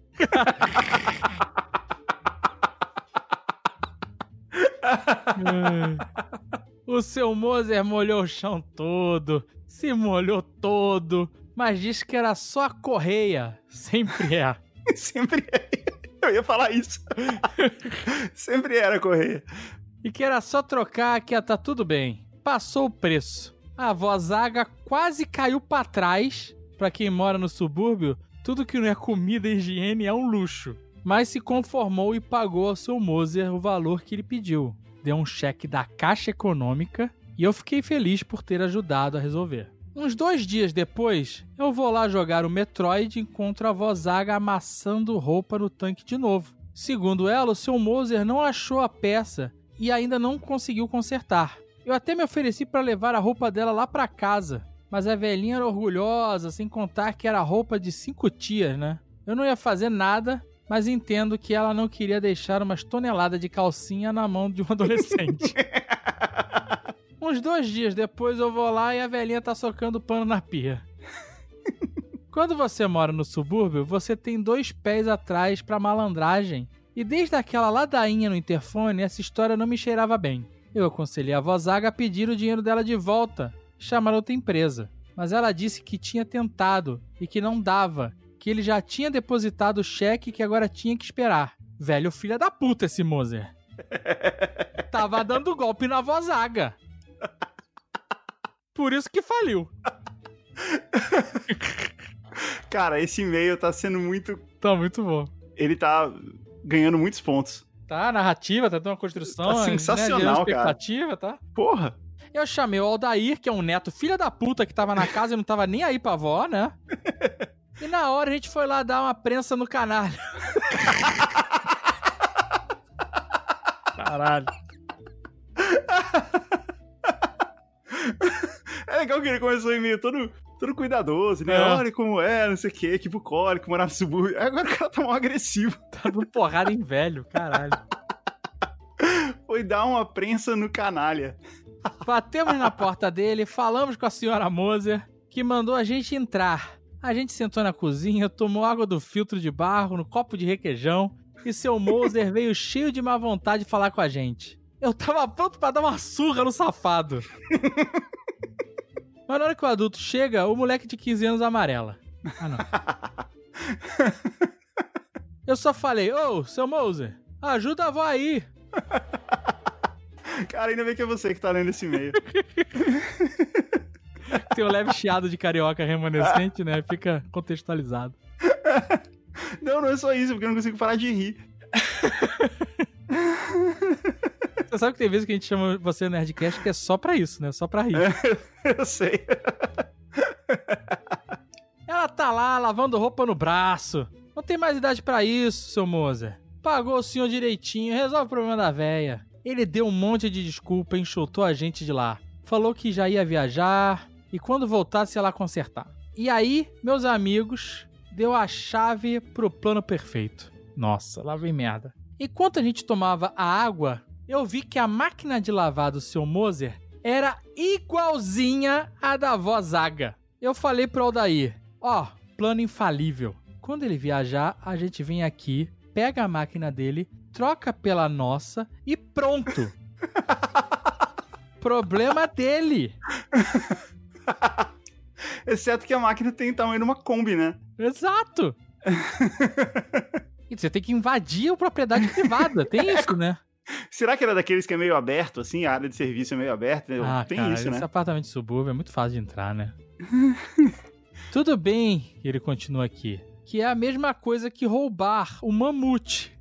O seu Moser molhou o chão todo, se molhou todo, mas disse que era só a correia. Sempre é. Sempre é. Eu ia falar isso. Sempre era a correia. E que era só trocar que ia tá tudo bem. Passou o preço. A avó Zaga quase caiu pra trás. Pra quem mora no subúrbio, tudo que não é comida e higiene é um luxo. Mas se conformou e pagou ao seu Moser o valor que ele pediu. Deu um cheque da Caixa Econômica e eu fiquei feliz por ter ajudado a resolver. Uns 2 dias depois, eu vou lá jogar o Metroid e encontro a avó Zaga amassando roupa no tanque de novo. Segundo ela, o seu Moser não achou a peça e ainda não conseguiu consertar. Eu até me ofereci para levar a roupa dela lá para casa, mas a velhinha era orgulhosa, sem contar que era roupa de 5 tias, né? Eu não ia fazer nada, mas entendo que ela não queria deixar umas toneladas de calcinha na mão de um adolescente. Uns 2 dias depois eu vou lá e a velhinha tá socando pano na pia. Quando você mora no subúrbio, você tem 2 pés atrás pra malandragem. E desde aquela ladainha no interfone, essa história não me cheirava bem. Eu aconselhei a avó Zaga a pedir o dinheiro dela de volta e chamar outra empresa. Mas ela disse que tinha tentado e que não dava, que ele já tinha depositado o cheque e que agora tinha que esperar. Velho filho da puta esse Moser. Tava dando golpe na avó Zaga. Por isso que faliu. Cara, esse e-mail tá sendo muito... Tá muito bom. Ele tá ganhando muitos pontos. Tá, narrativa, tá tendo uma construção. Tá sensacional, né, expectativa, cara. Tá? Porra. Eu chamei o Aldair, que é um neto filha da puta que tava na casa e não tava nem aí pra avó, né? E na hora a gente foi lá dar uma prensa no canalha. Caralho. É legal que ele começou o e-mail todo todo cuidadoso, né? Olha como é, não sei o quê, que bucólico, morar no subúrbio. Agora o cara tá mal agressivo. Tá dando porrada em velho, caralho. Foi dar uma prensa no canalha. Batemos na porta dele, falamos com a senhora Moser, que mandou a gente entrar. A gente sentou na cozinha, tomou água do filtro de barro no copo de requeijão e seu Moser veio cheio de má vontade falar com a gente. Eu tava pronto pra dar uma surra no safado. Mas na hora que o adulto chega, o moleque de 15 anos amarela. Ah, não. Eu só falei, ô, seu Moser, ajuda a avó aí. Cara, ainda bem que é você que tá lendo esse e-mail. Tem um leve chiado de carioca remanescente, né? Fica contextualizado. Não é só isso, porque eu não consigo parar de rir. Você sabe que tem vezes que a gente chama você Nerdcast que é só pra isso, né? Só pra rir. Eu sei. Ela tá lá lavando roupa no braço. Não tem mais idade pra isso, seu Moser. Pagou o senhor direitinho, resolve o problema da véia. Ele deu um monte de desculpa e enxotou a gente de lá. Falou que já ia viajar e quando voltasse ia lá consertar. E aí, meus amigos, deu a chave pro plano perfeito. Nossa, lá vem merda. Enquanto a gente tomava a água, eu vi que a máquina de lavar do seu Moser era igualzinha à da avó Zaga. Eu falei pro Aldair, plano infalível. Quando ele viajar, a gente vem aqui, pega a máquina dele, troca pela nossa e pronto. Problema dele. Exceto que a máquina tem tamanho de uma Kombi, né? Exato. E você tem que invadir a propriedade privada, tem isso, né? Será que era daqueles que é meio aberto, assim? A área de serviço é meio aberta? Tem cara, isso, né? Esse apartamento de subúrbio é muito fácil de entrar, né? Tudo bem, ele continua aqui, que é a mesma coisa que roubar o mamute.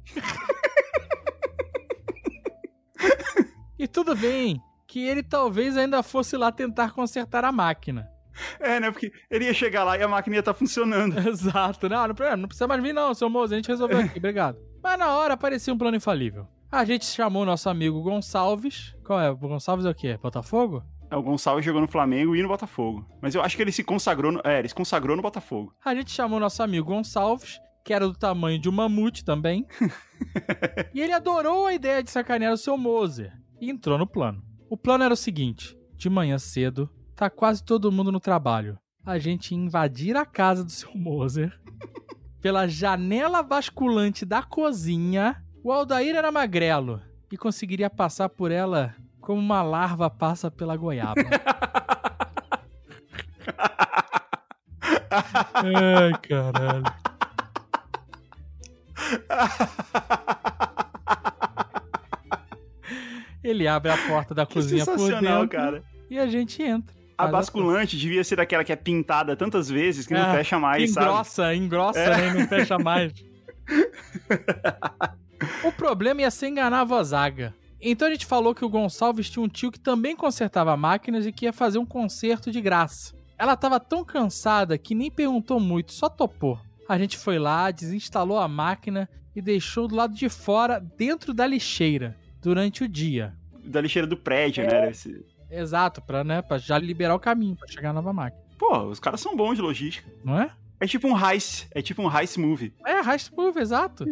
E tudo bem, que ele talvez ainda fosse lá tentar consertar a máquina. Né? Porque ele ia chegar lá e a máquina ia estar funcionando. Exato. Não precisa mais vir não, seu moço, a gente resolveu aqui, obrigado. Mas na hora aparecia um plano infalível. A gente chamou nosso amigo Gonçalves. Qual é? O Gonçalves é o quê? Botafogo? O Gonçalves jogou no Flamengo e no Botafogo. Mas eu acho que ele se consagrou ele se consagrou no Botafogo. A gente chamou nosso amigo Gonçalves, que era do tamanho de um mamute também. E ele adorou a ideia de sacanear o seu Moser. E entrou no plano. O plano era o seguinte: de manhã cedo, tá quase todo mundo no trabalho. A gente ia invadir a casa do seu Moser. Pela janela basculante da cozinha, o Aldair era magrelo e conseguiria passar por ela como uma larva passa pela goiaba. Ai, caralho. Ele abre a porta da cozinha por dentro, cara. E a gente entra. A basculante devia ser aquela que é pintada tantas vezes que não fecha mais, sabe? Engrossa, né? E não fecha mais. O problema ia ser enganar a avó Zaga. Então a gente falou que o Gonçalves tinha um tio que também consertava máquinas e que ia fazer um conserto de graça. Ela tava tão cansada que nem perguntou muito, só topou. A gente foi lá, desinstalou a máquina e deixou do lado de fora, dentro da lixeira, durante o dia. Da lixeira do prédio, né? Exato, pra já liberar o caminho, pra chegar na nova máquina. Pô, os caras são bons de logística. Não é? É tipo um heist movie. Heist movie, exato.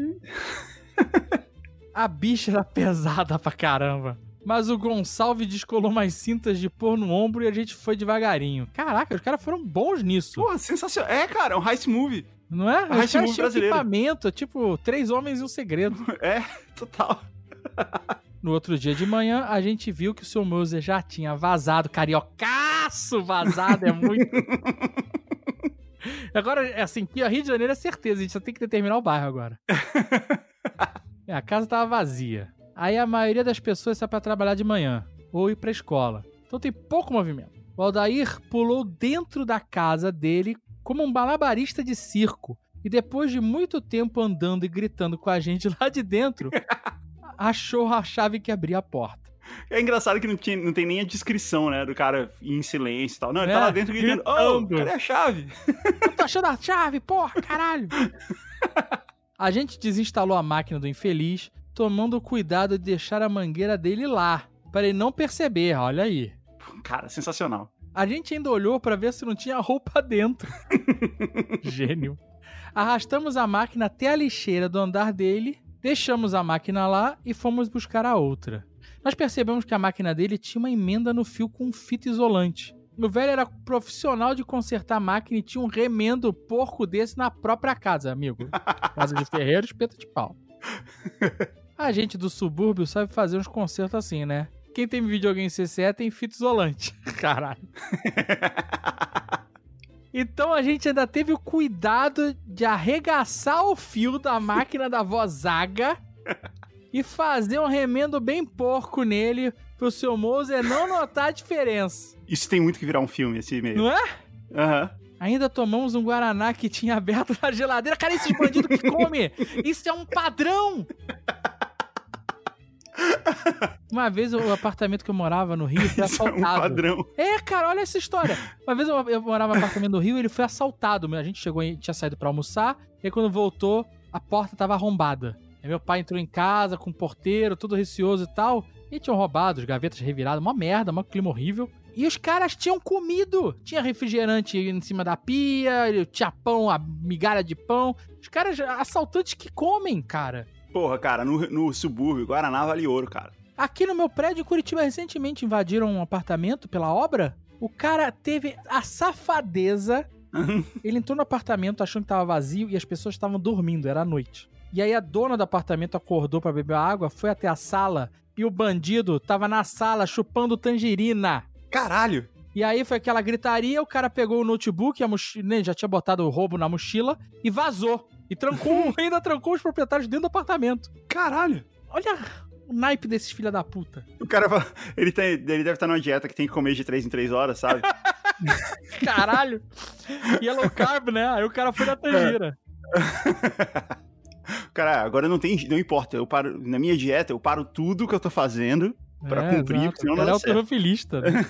A bicha era pesada pra caramba. Mas o Gonçalves descolou mais cintas de pôr no ombro e a gente foi devagarinho. Caraca, os caras foram bons nisso. Pô, sensacional. É um heist movie. Não é? Heist movie brasileiro. Equipamento, tipo, 3 homens e um segredo. Total. No outro dia de manhã, a gente viu que o seu Moser já tinha vazado. Cariocaço vazado, é muito... Agora, assim, que Rio de Janeiro é certeza, a gente só tem que determinar o bairro agora. A casa tava vazia. Aí a maioria das pessoas sai pra trabalhar de manhã, ou ir pra escola. Então tem pouco movimento. O Aldair pulou dentro da casa dele como um malabarista de circo. E depois de muito tempo andando e gritando com a gente lá de dentro, achou a chave que abria a porta. É engraçado que não tem nem a descrição, né, do cara ir em silêncio e tal. Não, ele tá lá dentro gritando, cadê a chave? Eu tô achando a chave, porra, caralho. A gente desinstalou a máquina do infeliz, tomando cuidado de deixar a mangueira dele lá, para ele não perceber, olha aí. Cara, sensacional. A gente ainda olhou pra ver se não tinha roupa dentro. Gênio. Arrastamos a máquina até a lixeira do andar dele, deixamos a máquina lá e fomos buscar a outra. Nós percebemos que a máquina dele tinha uma emenda no fio com fita isolante. O velho era profissional de consertar máquina e tinha um remendo porco desse na própria casa, amigo. Casa de ferreiro, espeto de pau. A gente do subúrbio sabe fazer uns consertos assim, né? Quem tem videogame CCE tem fita isolante. Caralho. Então a gente ainda teve o cuidado de arregaçar o fio da máquina da vó Zaga e fazer um remendo bem porco nele pro seu Moser não notar a diferença. Isso tem muito que virar um filme, esse e-mail. Não é? Aham. Ainda tomamos um Guaraná que tinha aberto na geladeira. Cara, esses bandidos que come! Isso é um padrão! Uma vez o apartamento que eu morava no Rio foi assaltado. Isso é um padrão. Cara, olha essa história. Uma vez eu morava no apartamento do Rio e ele foi assaltado. A gente chegou, tinha saído pra almoçar, e aí quando voltou, a porta tava arrombada. Aí meu pai entrou em casa com o porteiro, todo receoso e tal, e tinham roubado, as gavetas reviradas, uma merda, um clima horrível. E os caras tinham comido. Tinha refrigerante em cima da pia, tinha pão, a migalha de pão. Os caras, assaltantes que comem, cara. Porra, cara, no subúrbio, Guaraná vale ouro, cara. Aqui no meu prédio em Curitiba, recentemente invadiram um apartamento pela obra. O cara teve a safadeza. Ele entrou no apartamento achando que tava vazio e as pessoas estavam dormindo, era à noite. E aí a dona do apartamento acordou pra beber água, foi até a sala e o bandido tava na sala chupando tangerina. Caralho! E aí foi aquela gritaria, o cara pegou o notebook, a mochila, já tinha botado o roubo na mochila e vazou. E ainda trancou os proprietários dentro do apartamento. Caralho! Olha o naipe desses filha da puta. O cara, ele deve estar numa dieta que tem que comer de 3 em 3 horas, sabe? Caralho! E é low carb, né? Aí o cara foi na tangira. Cara, agora não importa. Eu paro, na minha dieta, eu paro tudo que eu tô fazendo pra cumprir, exato. porque senão não dá é certo. alterofilista, né?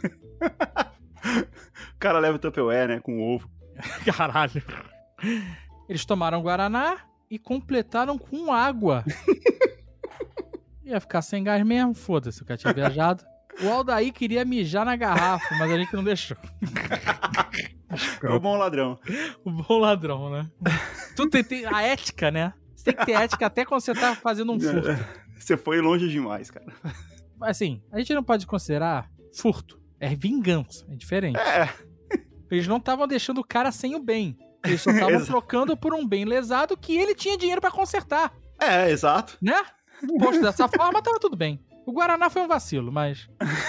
O cara leva o Tupperware, né, com ovo. Caralho. Eles tomaram Guaraná e completaram com água. Ia ficar sem gás mesmo, foda-se, o cara tinha viajado. O Aldair queria mijar na garrafa, mas a gente não deixou. É o bom ladrão. O bom ladrão, né? Tu tem a ética, né? Você tem que ter ética até quando você tá fazendo um furto. Você foi longe demais, cara. Assim, a gente não pode considerar furto. É vingança, é diferente. Eles não estavam deixando o cara sem o bem. Eles só estavam trocando por um bem lesado que ele tinha dinheiro pra consertar. Exato. Né? Posto dessa forma, tava tudo bem. O Guaraná foi um vacilo, mas...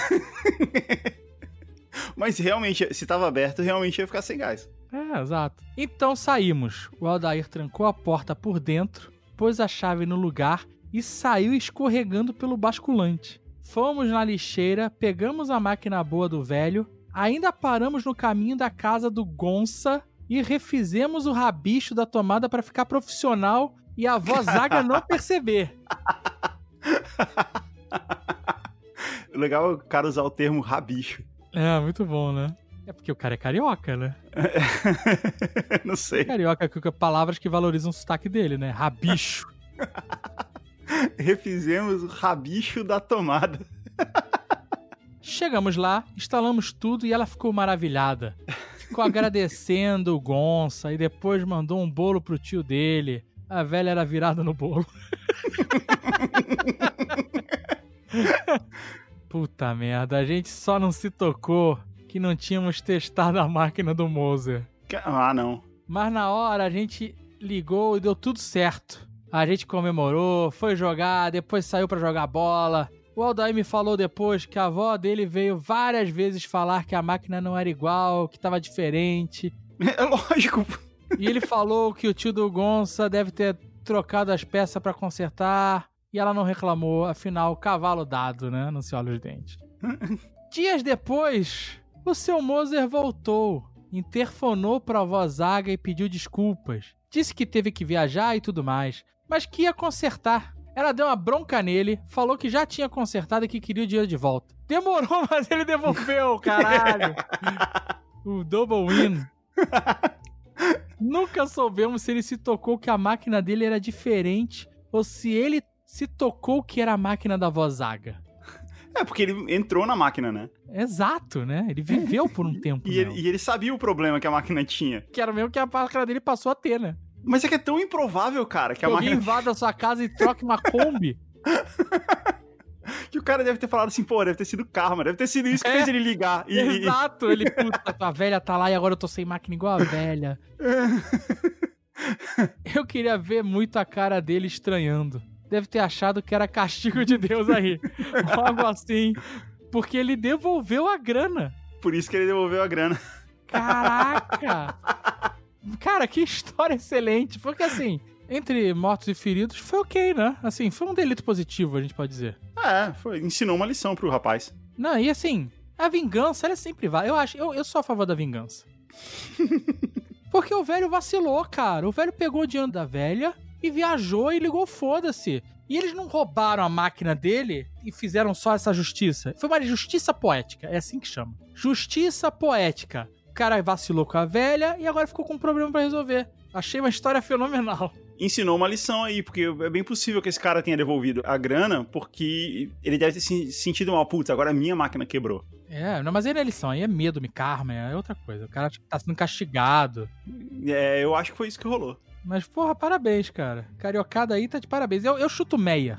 Mas realmente, se tava aberto, realmente ia ficar sem gás. Exato. Então saímos. O Aldair trancou a porta por dentro, pôs a chave no lugar e saiu escorregando pelo basculante. Fomos na lixeira, pegamos a máquina boa do velho, ainda paramos no caminho da casa do Gonça e refizemos o rabicho da tomada pra ficar profissional e a avó Zaga não perceber. Legal o cara usar o termo rabicho. Muito bom, né? É porque o cara é carioca, né? Não sei. Carioca com palavras que valorizam o sotaque dele, né? Rabicho. Refizemos o rabicho da tomada. Chegamos lá, instalamos tudo e ela ficou maravilhada. Ficou agradecendo o Gonça e depois mandou um bolo pro tio dele. A velha era virada no bolo. Puta merda, a gente só não se tocou que não tínhamos testado a máquina do Moser. Não. Mas na hora a gente ligou e deu tudo certo. A gente comemorou, foi jogar, depois saiu pra jogar bola. O Aldair me falou depois que a avó dele veio várias vezes falar que a máquina não era igual, que tava diferente. É lógico. E ele falou que o tio do Gonça deve ter trocado as peças pra consertar. E ela não reclamou, afinal, cavalo dado, né? Não se olha os dentes. Dias depois, o seu Moser voltou. Interfonou pra avó Zaga e pediu desculpas. Disse que teve que viajar e tudo mais, mas que ia consertar. Ela deu uma bronca nele, falou que já tinha consertado e que queria o dinheiro de volta. Demorou, mas ele devolveu, caralho. O double win. Nunca soubemos se ele se tocou que a máquina dele era diferente ou se ele se tocou que era a máquina da avó Zaga. É, porque ele entrou na máquina, né? Exato, né? Ele viveu por um tempo. E ele sabia o problema que a máquina tinha. Que era mesmo que a máquina dele passou a ter, né? Mas é que é tão improvável, cara, que a Alguém máquina... invada a sua casa e troca uma Kombi. Que o cara deve ter falado assim, pô, deve ter sido karma, deve ter sido isso que fez ele ligar. Exato, ele, puta, a velha tá lá e agora eu tô sem máquina igual a velha. Eu queria ver muito a cara dele estranhando. Deve ter achado que era castigo de Deus aí. Algo assim. Porque ele devolveu a grana. Por isso que ele devolveu a grana. Caraca! Cara, que história excelente. Porque assim, entre mortos e feridos foi ok, né? Assim, foi um delito positivo, a gente pode dizer. Ensinou uma lição pro rapaz. Não, e assim, a vingança, ela é sempre vai. Eu sou a favor da vingança. Porque o velho vacilou, cara. O velho pegou o dinheiro da velha e viajou e ligou foda-se. E eles não roubaram a máquina dele e fizeram só essa justiça. Foi uma justiça poética, é assim que chama. Justiça poética. O cara vacilou com a velha e agora ficou com um problema pra resolver. Achei uma história fenomenal. Ensinou uma lição aí, porque é bem possível que esse cara tenha devolvido a grana, porque ele deve ter sentido uma puta, agora a minha máquina quebrou. Não, mas aí não é lição, aí é medo, karma, é outra coisa. O cara tá sendo castigado. Eu acho que foi isso que rolou. Mas, porra, parabéns, cara. Cariocada aí tá de parabéns. Eu chuto Meyer.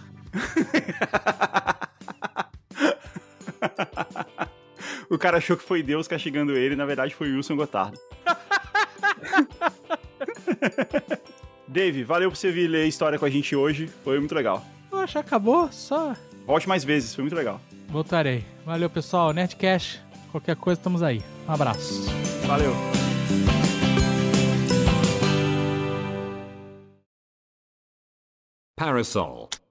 O cara achou que foi Deus castigando ele, na verdade foi o Wilson Gotardo. Dave, valeu por você vir ler a história com a gente hoje, foi muito legal. Poxa, acabou? Só... Volte mais vezes, foi muito legal. Voltarei. Valeu, pessoal. Nerdcast, qualquer coisa, estamos aí. Um abraço. Valeu. Parasol